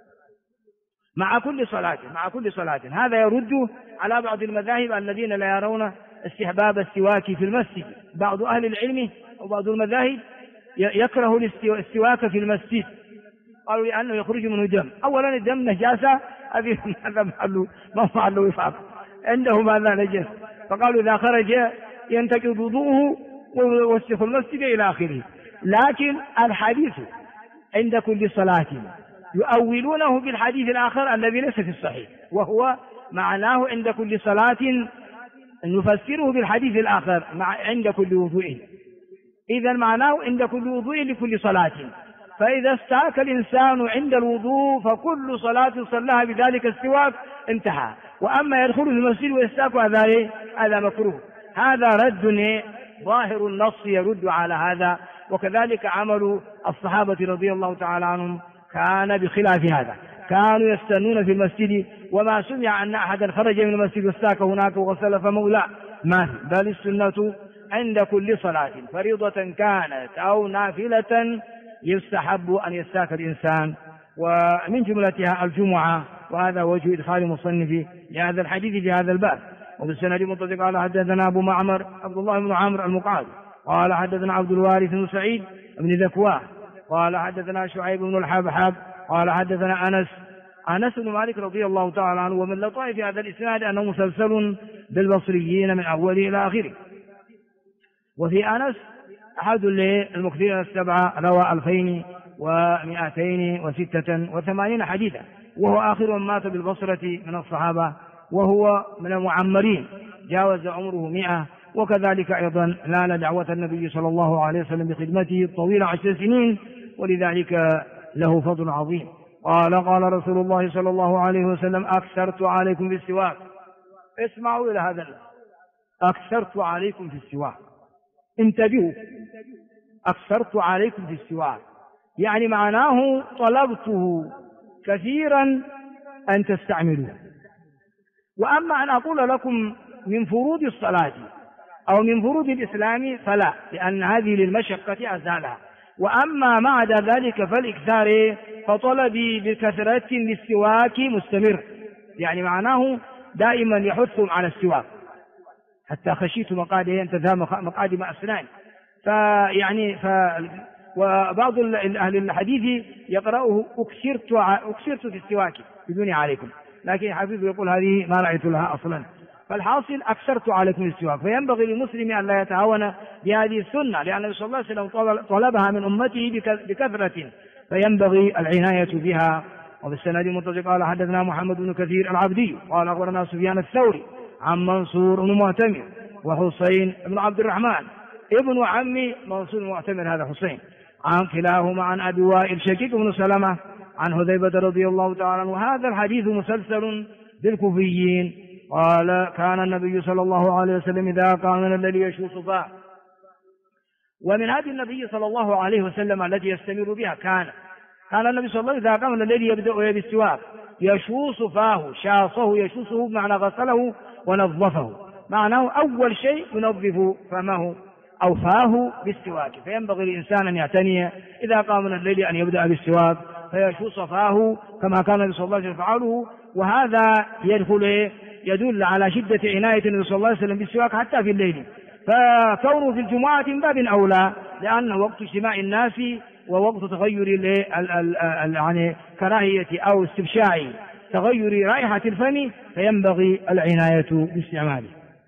مع كل صلاة. هذا يرد على بعض المذاهب الذين لا يرون استحباب السواك في المسجد. بعض أهل العلم وبعض المذاهب يكره السواك في المسجد، قالوا لأنه يخرج منه دم. أولا الدم نجاسة، هذا محل وفاق عنده، ماذا نجس، فقالوا إذا خرج ينتقض وضوءه ووسخ المسجد إلى آخره. لكن الحديث عند كل صلاة يؤولونه بالحديث الآخر الذي ليس في الصحيح، وهو معناه عند كل صلاة نفسره بالحديث الآخر عند كل وضوء. إذا معناه عند كل وضوء لكل صلاة، فإذا استاك الإنسان عند الوضوء فكل صلاة صلاها بذلك السواك انتهى. وأما يدخل في المسجد ويستاك هذا مكروه. هذا رد ظاهر النص يرد على هذا. وكذلك عمل الصحابة رضي الله تعالى عنهم كان بخلاف هذا، كانوا يستنون في المسجد، وما سمع أن أحدا خرج من المسجد واستاك هناك وغسل فمه، لا، ما في. بل السنة عند كل صلاة فريضة كانت أو نافلة يستحب أن يستاك الإنسان، ومن جملتها الجمعة. وهذا وجه إدخال المصنف لهذا الحديث في هذا الباب. وبالسند المتصل قال: حدثنا أبو معمر عبد الله بن عمرو المقعد قال: حدثنا عبد الوارث بن سعيد بن ذكوان قال: حدثنا شعيب بن الحبحب قال حدثنا أنس بن مالك رضي الله تعالى عنه. ومن لطائف هذا الإسناد أنه مسلسل بالبصريين من أوله إلى آخره. وفي أنس أحد المكثرين السبعة روى 2286 حديثا، وهو آخر من مات بالبصرة من الصحابة، وهو من المعمرين جاوز عمره 100. وكذلك أيضا نال دعوة النبي صلى الله عليه وسلم بخدمته الطويلة 10 سنين، ولذلك له فضل عظيم. قال رسول الله صلى الله عليه وسلم: أكثرت عليكم في السواك. اسمعوا إلى هذا، أكثرت عليكم في السواك، انتبهوا، أكثرت عليكم في السواك، يعني معناه طلبته كثيرا أن تستعملوه. وأما أن أقول لكم من فروض الصلاة أو من فروض الإسلام فلا، لأن هذه للمشقة أزالها. وأما مع ذلك فالإكثار، فطلبي بكثرة للسواك مستمر، يعني معناه دائما يحثهم على السواك، حتى خشيت مقادي أن تذهب مقادم أسنان. وبعض أهل الحديث يقرأه أكثرت في السواك بدون عليكم، لكن الحبيب يقول هذه ما رأيت لها أصلا. فالحاصل أكثرت عليكم السواك. فينبغي للمسلم أن لا يتهاون بهذه السنة، لأن النبي صلى الله عليه وسلم طلبها من أمته بكثرة، فينبغي العناية بها. وبالسند المتصل قال حدثنا محمد بن كثير العبدي قال أخبرنا سفيان الثوري عن منصور بن معتمر وحسين بن عبد الرحمن ابن عم منصور المعتمر، هذا حسين، عن كلاهما عن أبي وائل شقيق بن سلمة عن حذيفة رضي الله تعالى عنه. هذا الحديث مسلسل بالكوفيين. قال: كان النبي صلى الله عليه وسلم إذا قام من الليل يشوص فاه. ومن هذه النبي صلى الله عليه وسلم التي يستمر بها كان النبي صلى الله عليه وسلم إذا قام من الليل يبدأ بالسواك، يشوص فاه، شاصه يشوصه بمعنى غسله ونظفه، معناه أول شيء ينظف فمه أو فاه بالسواك. فينبغي الإنسان أن يعتني إذا قام من الليل أن يبدأ بالسواك فيشوص فاه كما كان النبي صلى الله عليه وسلم يفعله. وهذا يدل على شدة عناية النبي صلى الله عليه وسلم بالسواك حتى في الليل. فكونه في الجمعة من باب أولى، لأنه وقت اجتماع الناس ووقت تغير يعني كراهية أو استبشاع تغير رائحة الفم، فينبغي العناية باستعماله.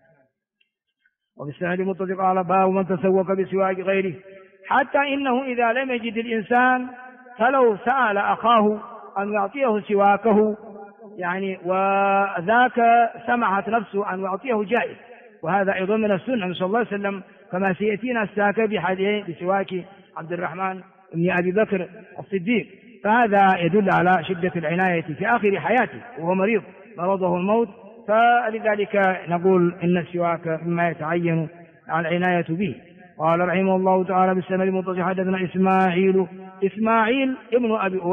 وبالسند المتصل قال: باب من تسوق بسواك غيره، حتى إنه إذا لم يجد الإنسان فلو سأل أخاه أن يعطيه سواكه، يعني وذاك سمحت نفسه أن يعطيه جائز. وهذا أيضا من السنة صلى الله عليه وسلم، كما سيأتينا الساك بسواك عبد الرحمن بن أبي بكر الصديق. فهذا يدل على شدة العناية في آخر حياته وهو مريض مرضه الموت. فلذلك نقول إن السواك مما يتعين على العناية به. قال رحمه الله تعالى: بالسند المتصل حدثنا إسماعيل ابن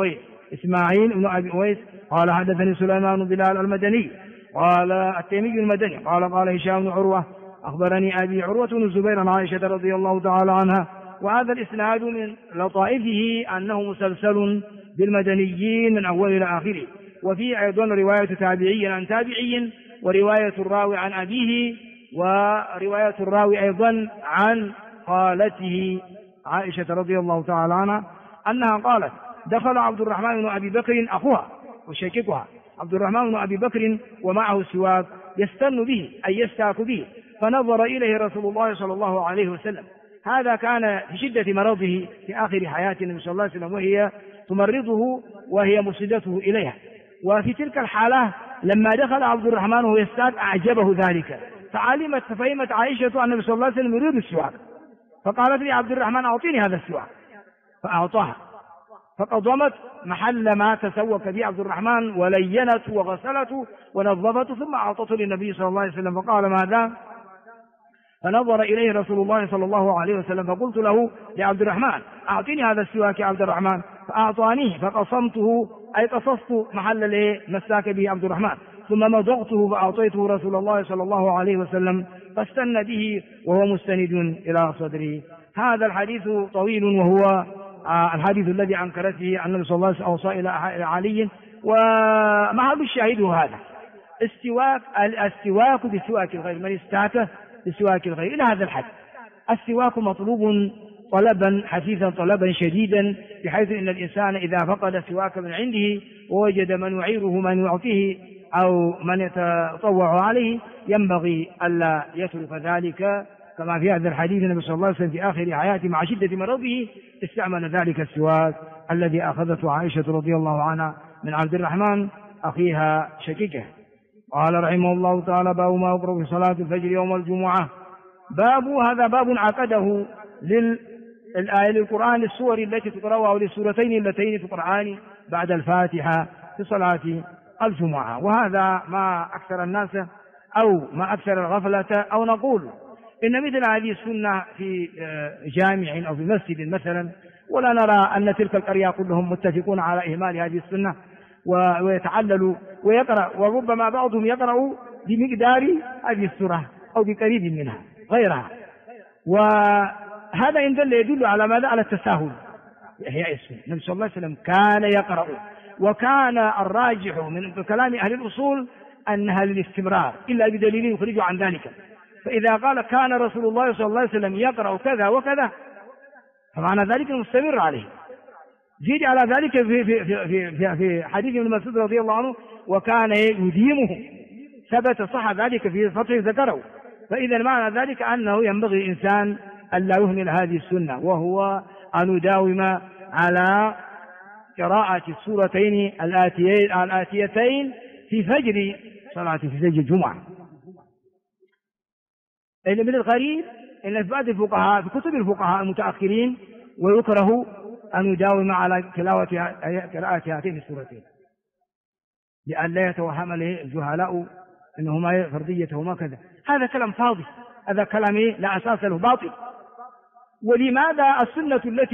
أبي أويس قال حدثني سليمان بلال المدني قال التيمي المدني قال هشام بن عروة أخبرني أبي عروة بن الزبير عن عائشة رضي الله تعالى عنها. وهذا الإسناد من لطائفه أنه مسلسل بالمدنيين من أول إلى آخره، وفيه أيضا رواية تابعي عن تابعي، ورواية الراوي عن أبيه، ورواية الراوي أيضا عن خالته عائشة رضي الله تعالى عنها أنها قالت: دخل عبد الرحمن بن أبي بكر أخوها وشيكها عبد الرحمن بن أبي بكر ومعه سواك يستن به أي يستاك به، فنظر إليه رسول الله صلى الله عليه وسلم. هذا كان في شدة مرضه في آخر حياة النبي صلى الله عليه وسلم، وهي تمرضه وهي مسندته إليها. وفي تلك الحالة لما دخل عبد الرحمن وهو يستاك أعجبه ذلك، ففهمت عائشة أن النبي صلى الله عليه وسلم يريد السواك، فقالت لي: عبد الرحمن أعطيني هذا السواك، فأعطاها، فقضمت محل ما تسوك به عبد الرحمن ولينت وغسلته ونظفته، ثم أعطته للنبي صلى الله عليه وسلم فقال: ماذا؟ فنظر إليه رسول الله صلى الله عليه وسلم، فقلت له لعبد الرحمن: أعطيني هذا السواك يا عبد الرحمن، فأعطانيه، فقصمته أي قصصت محل مساك به عبد الرحمن، ثم مضغته فأعطيته رسول الله صلى الله عليه وسلم فاستنى به وهو مستند إلى صدره. هذا الحديث طويل، وهو الحديث الذي أنكرته النبي صلى الله عليه وسلم أوصى إلى علي. ومحل الشاهد هذا السواك بسواك الغير، من استاك بسواك الغير إلى هذا الحد. السواك مطلوب طلبا حثيثا طلبا شديدا، بحيث أن الإنسان إذا فقد سواك من عنده ووجد من يعيره من يعطيه أو من يتطوع عليه ينبغي ألا يترك ذلك، كما في هذا الحديث النبي صلى الله عليه وسلم في آخر حياته مع شدة مرضه استعمل ذلك السواك الذي أخذته عائشة رضي الله عنها من عبد الرحمن أخيها شقيقه. قال رحمه الله تعالى: باب ما يقرأ في صلاة الفجر يوم الجمعة. هذا باب عقده للقرآن السور التي تقرأ أو للسورتين اللتين تقرآن بعد الفاتحة في صلاة الجمعة. وهذا ما أكثر الناس أو ما أكثر الغفلة، أو نقول إن مثل هذه السنة في جامع أو في مسجد مثلا، ولا نرى أن تلك القرية كلهم متفقون على إهمال هذه السنة ويتعلل ويقرأ، وربما بعضهم يقرأ بمقدار هذه السورة أو بقريب منها غيرها. وهذا إن دل يدل على ماذا؟ على التساهل في إحياء السنة. النبي صلى الله عليه وسلم كان يقرأ، وكان الراجح من كلام أهل الأصول أنها للاستمرار إلا بدليل يخرج عن ذلك. فإذا قال كان رسول الله صلى الله عليه وسلم يقرأ كذا وكذا فمعنى ذلك المستمر عليه. زيد على ذلك في حديث ابن مسعود رضي الله عنه: وكان يديمه، ثبت صح ذلك في فتح ذكره. فإذا معنى ذلك أنه ينبغي الإنسان أن لا يهمل هذه السنة، وهو أن يداوم على قراءة السورتين الآتيتين في فجر صلاة في فجر الجمعة. إن من الغريب إن في بعض الفقهاء في كتب الفقهاء المتأخرين ويكره أن يداوم على قراءة هاتين السورتين، لأن لا يتوهم الجهلاء أنهما فرضيتهما كذا. هذا كلام فاضي، هذا كلام لا أساس له، باطل. ولماذا السنة التي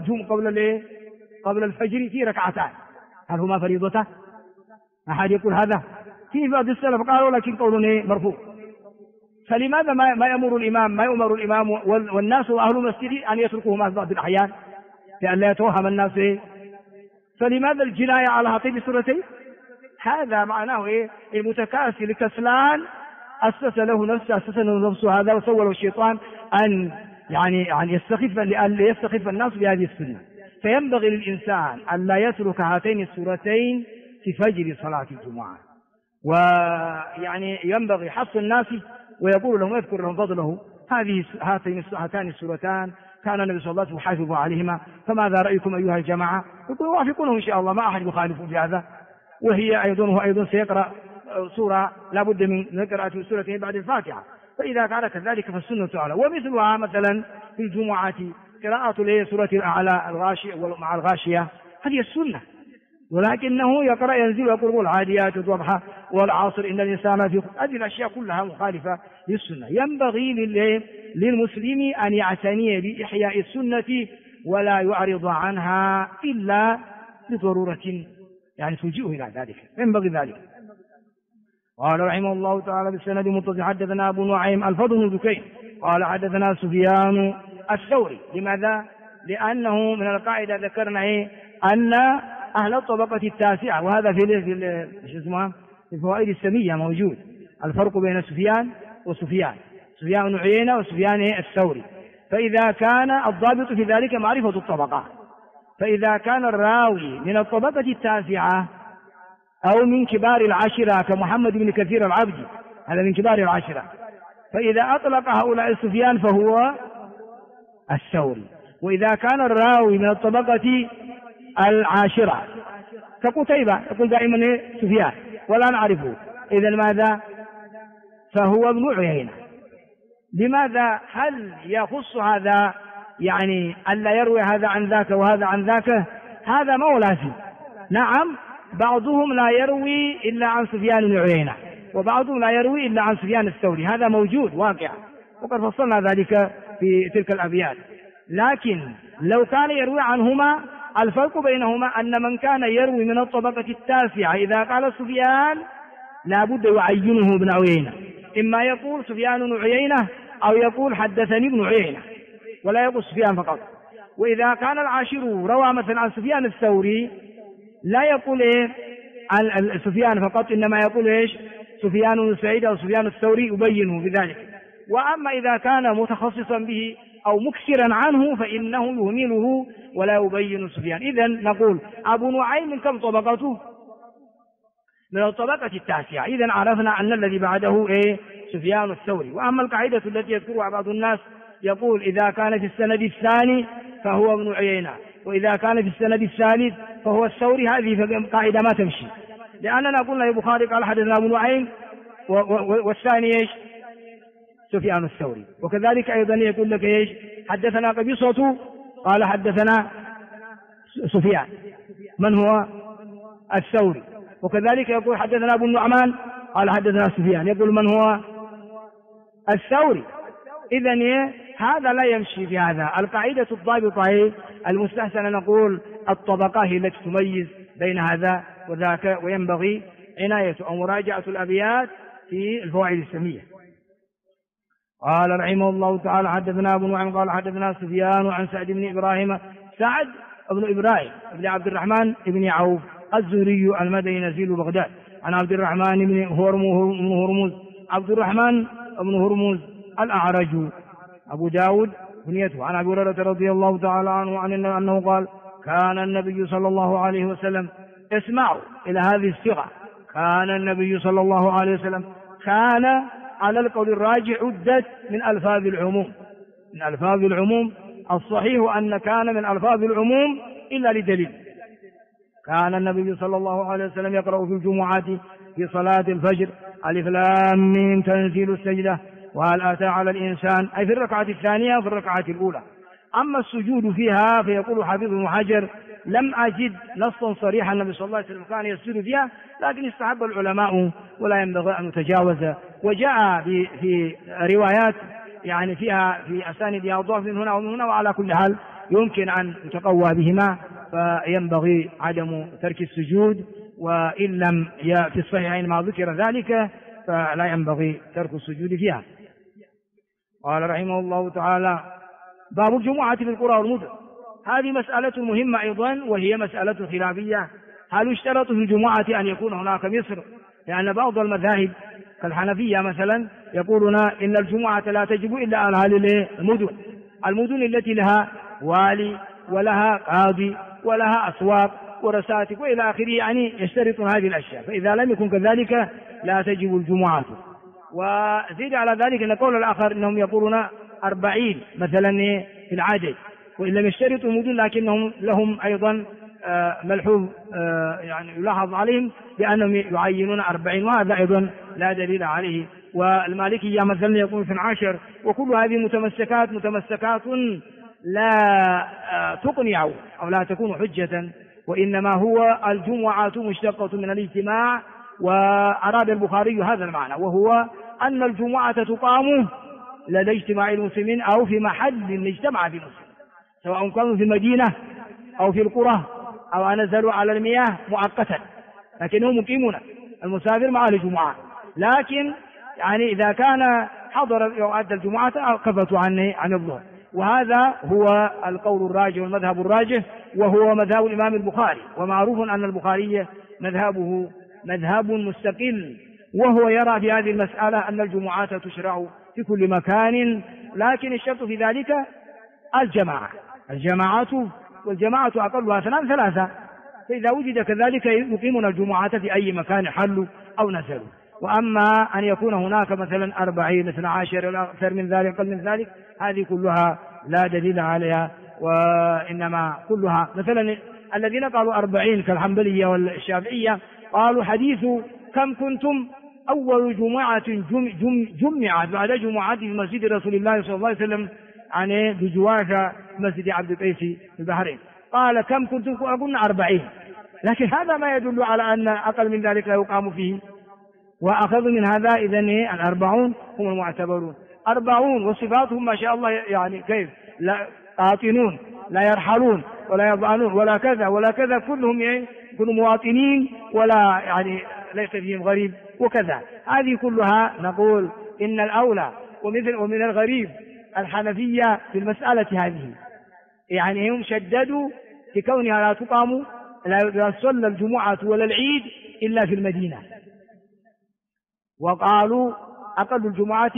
قبل الفجر في ركعتان هل هما فريضته؟ أحد يقول هذا؟ في بعض السلف قالوا لكن قولنا مرفوع. فلماذا ما يأمر الإمام والناس وأهل المسجد أن يتركوهما في بعض الأحيان لأن لا يتوهم الناس فلماذا الجناية على هاتين السورتين؟ هذا معناه المتكاسل الكسلان أسس له نفسه هذا، وسوى له الشيطان أن يعني يستخف الناس بهذه السنة. فينبغي للإنسان أن لا يترك هاتين السورتين في فجر صلاة الجمعة، ويعني ينبغي حث الناس ويقول لهم يذكر لهم فضله. هاتان السورتان كان النبي صلى الله عليه وسلم يحافظ عليهما، فماذا رأيكم أيها الجماعة؟ يقول يوافقونه إن شاء الله، ما أحد يخالف بهذا. وهي أيضا سيقرأ سورة لا بد من قراءة السورتين بعد الفاتحة، فإذا كان كذلك فالسنة تعالى. ومثلها مثلا في الجمعة قراءة سورة الأعلى الغاشية مع الغاشية، هذه السنة. ولكنه يقرأ ينزل ويقول والعاديات ضبحا والعصر إن الإنسان في هذه الأشياء كلها مخالفة للسنة. ينبغي للمسلم أن يعتني بإحياء السنة ولا يعرض عنها إلا لضرورة يعني تلجئه إلى ذلك، ينبغي ذلك. قال رحمه الله تعالى بالسند متصل: حدثنا أبو نعيم الفضل بن دكين قال حدثنا سفيان الثوري. لماذا؟ لأنه من القاعدة ذكرنا أن أهل الطبقة التاسعة، وهذا في الفوائد السمية موجود الفرق بين سفيان وسفيان، سفيان بن عيينة وسفيان الثوري. فإذا كان الضابط في ذلك معرفة الطبقة، فإذا كان الراوي من الطبقة التاسعة أو من كبار العشرة كمحمد بن كثير العبدي، هذا من كبار العشرة، فإذا أطلق هؤلاء السفيان فهو الثوري. وإذا كان الراوي من الطبقة العاشرة كقتيبة يقول دائما سفيان ولا نعرفه، إذا ماذا؟ فهو ابن عيينة. لماذا؟ هل يخص هذا يعني ألا يروي هذا عن ذاك وهذا عن ذاك؟ هذا ما هو لازم. نعم بعضهم لا يروي إلا عن سفيان بن عيينة، وبعضهم لا يروي إلا عن سفيان الثوري، هذا موجود واقع وقد فصلنا ذلك في تلك الأبيات. لكن لو كان يروي عنهما الفرق بينهما أن من كان يروي من الطبقة التاسعة إذا قال سفيان لا بد يعينه ابن عيينة، إما يقول سفيان بن عيينة أو يقول حدثني ابن عيينة ولا يقول سفيان فقط. وإذا كان العاشر روى مثلا عن سفيان الثوري لا يقول عن سفيان فقط، إنما يقول سفيان بن سعيد أو سفيان الثوري يبينه بذلك. وأما إذا كان متخصصا به أو مكسرا عنه فإنه يهمله ولا يبين سفيان. إذن نقول أبو نعيم من كم طبقته؟ من الطبقة التاسعة. إذن عرفنا أن الذي بعده سفيان الثوري. وأما القاعدة التي يذكرها بعض الناس يقول إذا كان في السند الثاني فهو ابن عيينة، وإذا كان في السند الثالث فهو الثوري، هذه قاعدة ما تمشي، لأننا قلنا البخاري قال حدثنا أبو نعيم والثاني سفيان الثوري، وكذلك أيضا يقول لك حدثنا قبيصة قال حدثنا سفيان من هو الثوري، وكذلك يقول حدثنا أبو النعمان قال حدثنا سفيان يقول من هو الثوري. إذن هذا لا يمشي في هذا. القاعدة الضابطة المستحسنة نقول الطبقة هي التي تميز بين هذا وذاك، وينبغي عناية أو مراجعة الأبيات في الفوائد السمية. قال رحمه الله تعالى حدثنا أبو نعيم قال حدثنا سفيان عن سعد بن إبراهيم، سعد بن إبراهيم بن عبد الرحمن بن عوف الزهري المدني نزيل بغداد، عن عبد الرحمن بن هرمز، عبد الرحمن بن هرمز الأعرج أبو داود بنيته، عن أبي هريرة رضي الله تعالى عنه أنه قال كان النبي صلى الله عليه وسلم، اسمعوا إلى هذه الصيغة، كان النبي صلى الله عليه وسلم، كان على القول الراجع عدت من ألفاظ العموم، من ألفاظ العموم. الصحيح أن كان من ألفاظ العموم إلا لدليل. كان النبي صلى الله عليه وسلم يقرأ في الجمعات في صلاة الفجر ألف لام ميم تنزيل السجدة وهل أتى على الإنسان، أي في الركعة الثانية وفي الركعة الأولى. أما السجود فيها فيقول حافظ ابن حجر لم أجد نصا صريحا النبي صلى الله عليه وسلم كان يسجد فيها، لكن استحب العلماء ولا ينبغي أن نتجاوز. وجاء في روايات يعني فيها في أسانيدها ضعف من هنا ومن هنا، وعلى كل حال يمكن أن يتقوى بهما، فينبغي عدم ترك السجود، وإن لم في الصحيحين ما ذكر ذلك فلا ينبغي ترك السجود فيها. قال رحمه الله تعالى باب الجمعة في القرى والمدن. هذه مسألة مهمة أيضا، وهي مسألة خلافية. هل يشترط في الجمعة أن يكون هناك مصر؟ لأن بعض المذاهب كالحنفية مثلا يقولون إن الجمعة لا تجب إلا على أهل المدن التي لها والي ولها قاضي ولها أسواق ورساتك وإلى آخره، يعني يشترطون هذه الأشياء، فإذا لم يكن كذلك لا تجب الجمعة. وزيد على ذلك أن القول الآخر أنهم يقولون 40 مثلا في العدد، وإن لم يشترطوا المدن لكنهم لهم أيضا ملحوظ يعني يلاحظ عليهم بأنهم يعينون 40، وهذا أيضا لا دليل عليه. والمالكية مثلا يقول 12، وكل هذه متمسكات لا تقنع أو لا تكون حجة، وإنما هو الجمعة مشتقة من الاجتماع. وأراد البخاري هذا المعنى، وهو أن الجمعة تقام لدى اجتماع المسلمين أو في محل اجتمع في المسلمين، سواء كانوا في المدينة أو في القرى أو نزلوا على المياه مؤقتا، لكنهم مقيمون، المسافر مع الجمعة. لكن يعني إذا كان حضر يؤدى الجمعة كفتوا عن الظهر. وهذا هو القول الراجح والمذهب الراجح، وهو مذهب الإمام البخاري، ومعروف أن البخاري مذهبه مذهب مستقل، وهو يرى في هذه المسألة أن الجمعات تشرع في كل مكان، لكن الشرط في ذلك الجماعات، والجماعة أقلها 3، فإذا وجد كذلك يقيمون الجمعات في أي مكان حلوا أو نزلوا. وأما أن يكون هناك مثلا 40 12 أكثر من ذلك أقل من ذلك، هذه كلها لا دليل عليها، وإنما كلها مثلا الذين قالوا 40 كالحنبلية والشافعية قالوا حديث كم كنتم أول جمعة جمعت بعد جمعة في مسجد رسول الله صلى الله عليه وسلم عن بجوار مسجد عبد القيس في البحرين، قال كم كنتم؟ قلنا 40، لكن هذا ما يدل على أن أقل من ذلك لا يقام فيه. وأخذ من هذا إذن 40 هم المعتبرون، 40 وصفاتهم ما شاء الله، يعني كيف لا قاطنون لا يرحلون ولا يضعنون ولا كذا ولا كذا، كلهم كلهم مواطنين ولا يعني ليس فيهم غريب وكذا. هذه كلها نقول إن الأولى ومن الغريب الحنفية في المسألة هذه، يعني هم شددوا في كونها لا تقام لا تصلى الجمعة ولا العيد إلا في المدينة، وقالوا أقل الجمعة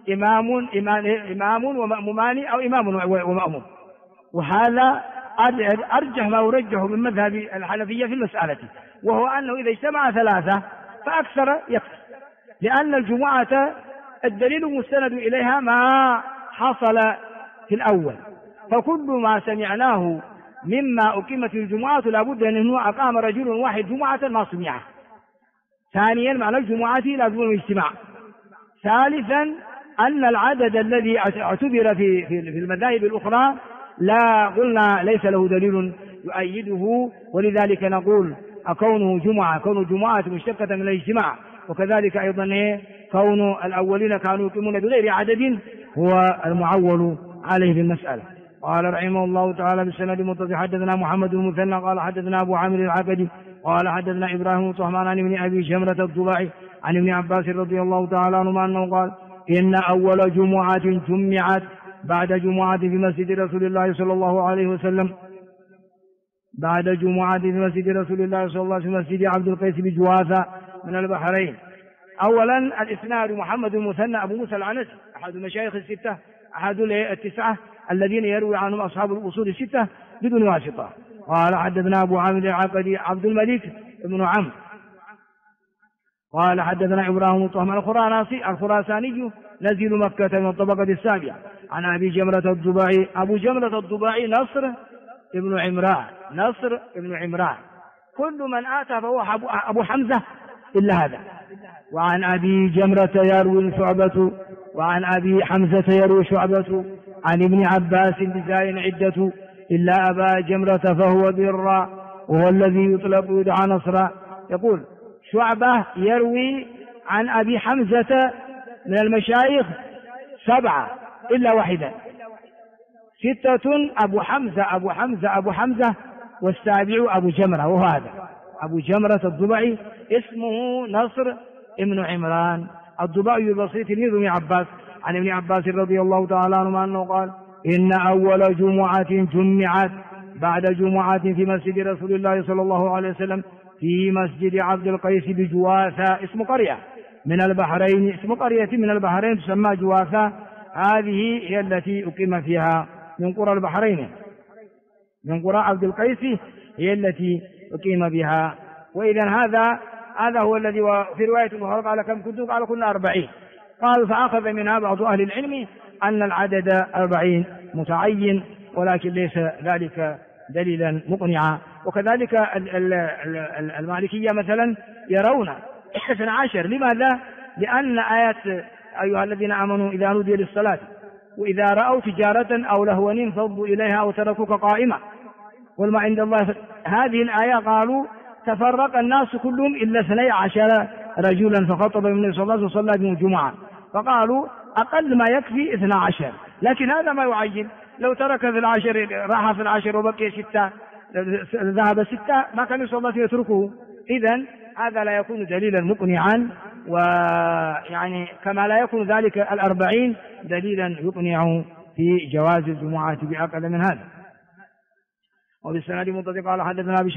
إمام ومأمومان أو إمام ومأموم. وهذا أرجح ما يرجح من مذهب الحنفية في المسألة، وهو أنه إذا اجتمع ثلاثة فأكثر يكفي، لأن الجمعة الدليل مستند إليها ما حصل في الأول، فكل ما سمعناه مما أقيمت الجمعة لابد أنه أقام رجل واحد جمعة ما سمعه. ثانيا معنى الجمعة لازم الاجتماع. ثالثا أن العدد الذي اعتبر في المذاهب الأخرى لا قلنا ليس له دليل يؤيده، ولذلك نقول كون الجمعة مشتقة من الاجتماع، وكذلك أيضا كون الأولين كانوا يقيمون بغير عدد هو المعول عليه في المسألة. قال رحمه الله تعالى بالسند المتصل حدثنا محمد بن المثنى قال حدثنا أبو عامر العقدي قال حدثنا إبراهيم بن طهمان عن ابن أبي شمرة الضباعي عن ابن عباس رضي الله تعالى عنهما أنه قال إن أول جمعة جمعت بعد جمعة في مسجد رسول الله صلى الله عليه وسلم في مسجد عبد القيس بجوافة من البحرين. أولا الإسناد محمد بن المثنى أبو موسى العنسي أحد مشايخ الستة، أحد التسعة الذين يروي عنهم أصحاب الأصول الستة بدون واسطة. قال حدثنا أبو عامر العقدي عبد الملك بن عمرو قال حدثنا إبراهيم بن طهمان الخراساني نزيل مكة من الطبقة السابعة عن أبي جمرة الضباعي. أبو جمرة الضباعي نصر ابن عمران كل من آتى فهو أبو حمزة إلا هذا. وعن أبي جمرة يروي شعبة وعن أبي حمزة يروي شعبة عن ابن عباس بزاين عدة إلا أبا جمرة فهو بالراء وهو الذي يطلق يدعى نصرا. يقول شعبة يروي عن أبي حمزة من المشايخ 7 إلا واحدا، 6 أبو حمزة والسابع أبو جمرة، وهو هذا أبو جمرة الضبعي اسمه نصر ابن عمران الضبعي البصري تلميذ ابن عباس عن ابن عباس رضي الله تعالى عنه أنه قال إن أول جمعة جمعت بعد جمعة في مسجد رسول الله صلى الله عليه وسلم في مسجد عبد القيس بجوافة اسم قرية من البحرين تسمى جوافة. هذه هي التي أقيم فيها من قرى البحرين، من قرى عبد القيس هي التي أقيم بها. وإذا هذا هو الذي في رواية أخرى قال كم كنتم؟ قال كنا 40. قال فأخذ منها بعض أهل العلم أن العدد 40 متعين، ولكن ليس ذلك دليلا مقنعا. وكذلك المالكية مثلا يرون 12. لماذا؟ لأن آيات أيها الذين آمنوا إذا نودي للصلاة وإذا رأوا تجارة أو لهوا انفضوا إليها أو تركوك قائمة قل ما عند الله. هذه الآية قالوا تفرق الناس كلهم إلا 12 رجلا فخطب النبي صلى الله عليه وسلم وصلى بهم الجمعة، فقالوا أقل ما يكفي 12. لكن هذا ما يعين، لو ترك في 10 راح في 10 وبقي 6 ذهب 6 ما كان صلى الله عليه وسلم يتركه. إذن هذا لا يكون دليلا مقنعا، ويعني كما لا يكون ذلك 40 دليلا يقنع في جواز الجمعة بأقل من هذا. وبالسند المتصل قال حدثنا بشر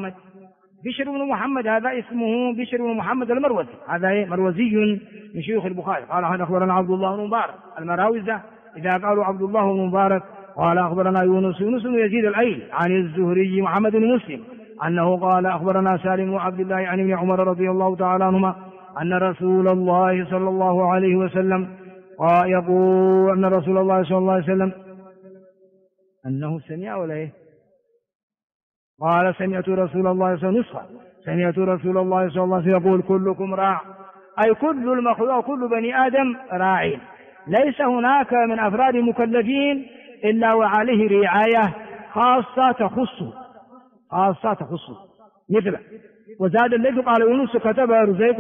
بن محمد هذا اسمه بشر بن محمد المروزي، هذا مروزي من شيوخ البخاري. قال هذا أخبرنا عبد الله بن مبارك المراوزة إذا قالوا عبد الله بن مبارك. قال أخبرنا يونس بن يزيد الأيلي عن الزهري محمد بن مسلم أنه قال أخبرنا سالم وعبد الله عن ابن عمر رضي الله تعالى عنهما أن رسول الله صلى الله عليه وسلم يقول أن رسول الله صلى الله عليه وسلم أنه سمع ولا إيه؟ قال سمعت رسول الله صلى الله عليه وسلم يقول كلكم راع، أي كل المخلوق كل بني آدم راع، ليس هناك من أفراد المكلفين إلا وعليه رعاية خاصة تخصه مثله. وزاد الليث قال يونس كتب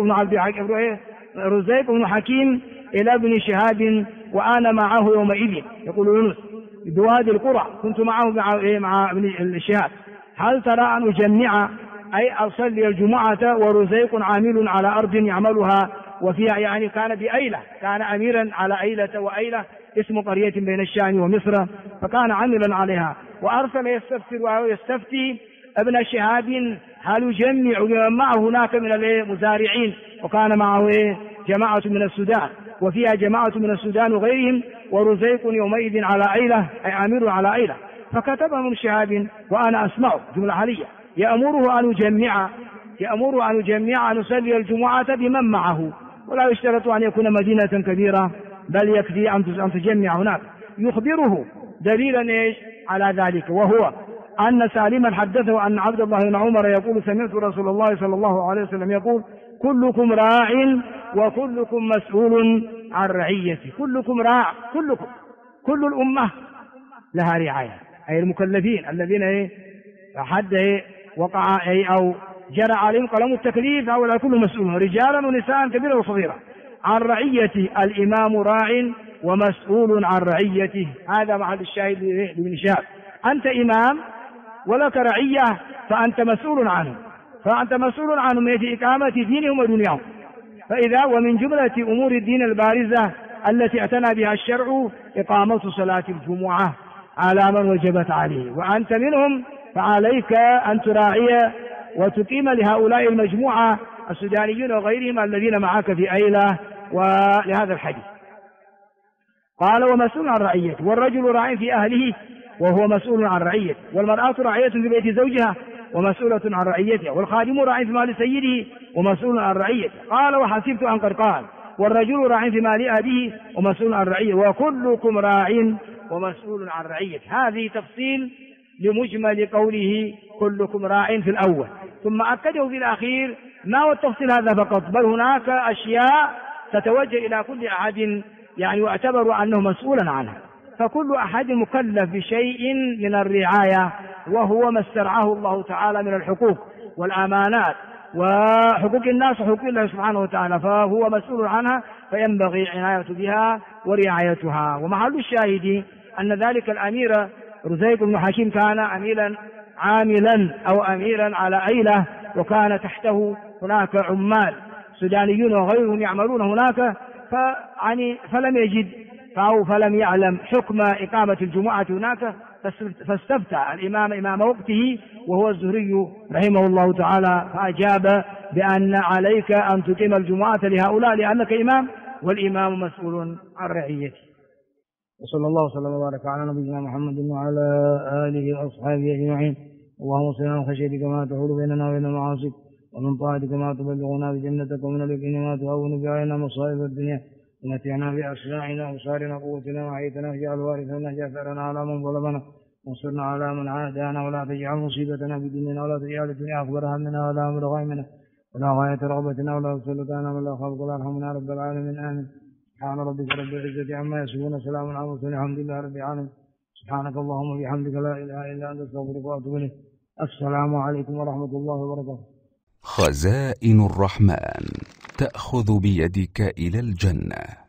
رزيق بن حكيم إلى ابن شهاب وأنا معه يومئذ، يقول يونس بوادي القرى كنت مع ابن الشهاب، هل ترى أن أجمع أي أصلي الجمعة ورزيق عامل على أرض يعملها وفيها، يعني كان بأيلة، كان أميرا على أيلة، وأيلة اسم قرية بين الشام ومصر، فكان عاملا عليها، وأرسل يستفتي ابن شهاب هل يجمع معه هناك من المزارعين، وكان معه جماعة من السودان، وفيها جماعة من السودان وغيرهم، ورزيق يومئذ على أيلة أي أمير على أيلة. فكتب ابن شهاب وأنا أسمع جملة حالية يأمره أن يجمع أن يصلي الجمعة بمن معه، ولا يشترط أن يكون مدينة كبيرة، بل يكفي أن تجمع هناك. يخبره دليلا إيش على ذلك، وهو أن سالما حدثه أن عبد الله بن عمر يقول سمعت رسول الله صلى الله عليه وسلم يقول كلكم راع وكلكم مسؤول عن رعيته. كلكم راع، كل الأمة لها رعاية، أي المكلفين الذين حد وقع أو جرى عليهم قلم التكليف، هؤلاء كلهم مسؤولون، رجالا ونساء كبيرا وصغيرا. عن رعيته الإمام راع ومسؤول عن رعيته. هذا محل الشاهد لابن شهاب. أنت إمام ولك رعية فأنت مسؤول عنهم في إقامة دينهم ودنياهم. فإذا ومن جملة أمور الدين البارزة التي اعتنى بها الشرع إقامة صلاة الجمعة على من وجبت عليه، وأنت منهم، فعليك أن تراعي وتقيم لهؤلاء المجموعة السودانيين وغيرهم الذين معك في أيلة. ولهذا الحديث قال ومسؤول عن رعيته. والرجل راع في أهله وهو مسؤول عن رعيته، والمرأة راعية في بيت زوجها ومسؤولة عن رعيتها، والخادم راع في مال سيده ومسؤول عن رعيته. قال وحسبت أن قد قال والرجل راع في مال أبيه ومسؤول عن رعيته، وكلكم راع ومسؤول عن رعيته. هذه تفصيل لمجمل قوله كلكم راع في الأول، ثم أكده في الأخير ما هو التفصيل هذا فقط، بل هناك أشياء تتوجه إلى كل أحد يعتبر أنه مسؤولا عنها. فكل أحد مكلف بشيء من الرعاية، وهو ما استرعاه الله تعالى من الحقوق والأمانات وحقوق الناس وحقوق الله سبحانه وتعالى، فهو مسؤول عنها، فينبغي العناية بها ورعايتها. ومحل الشاهد أن ذلك الأمير رزيق بن حكيم كان أميرا على أيلة، وكان تحته هناك عمال سودانيون وغيرهم يعملون هناك، فلم يعلم حكم إقامة الجمعة هناك، فاستفتى الإمام إمام وقته وهو الزهري رحمه الله تعالى، فأجاب بأن عليك أن تقيم الجمعة لهؤلاء لأنك إمام، والإمام مسؤول عن رعيته. وصلى الله وسلم وبارك على نبينا محمد وعلى آله وأصحابه أجمعين. اللهم صل على خشيتك ما تحول بيننا وبين معاصيك، ومن طاعتك ما تبلغنا بجنتك، ومن اليقين ما تهون به علينا مصائب الدنيا، ومتعنا بأسماعنا وأبصارنا وقوتنا وحياتنا، واجعل وارثنا جاثرنا على من ظلمنا، وانصرنا على من عادانا، ولا تجعل مصيبتنا في ديننا، ولا تجعل الدنيا أكبر همنا ولا مبلغ علمنا ولا غاية رغبتنا ولا تسلطنا ولا خلق ولا ارحمنا رب العالمين. آمين. سبحان ربك رب العزة عما يصفون، سلام على المرسلين، الحمد لله رب العالمين. سبحانك اللهم وبحمدك لا إله إلا أنت أستغفرك وأتوب إليك. السلام عليكم ورحمة الله وبركاته.
خزائن الرحمن تأخذ بيدك إلى الجنة.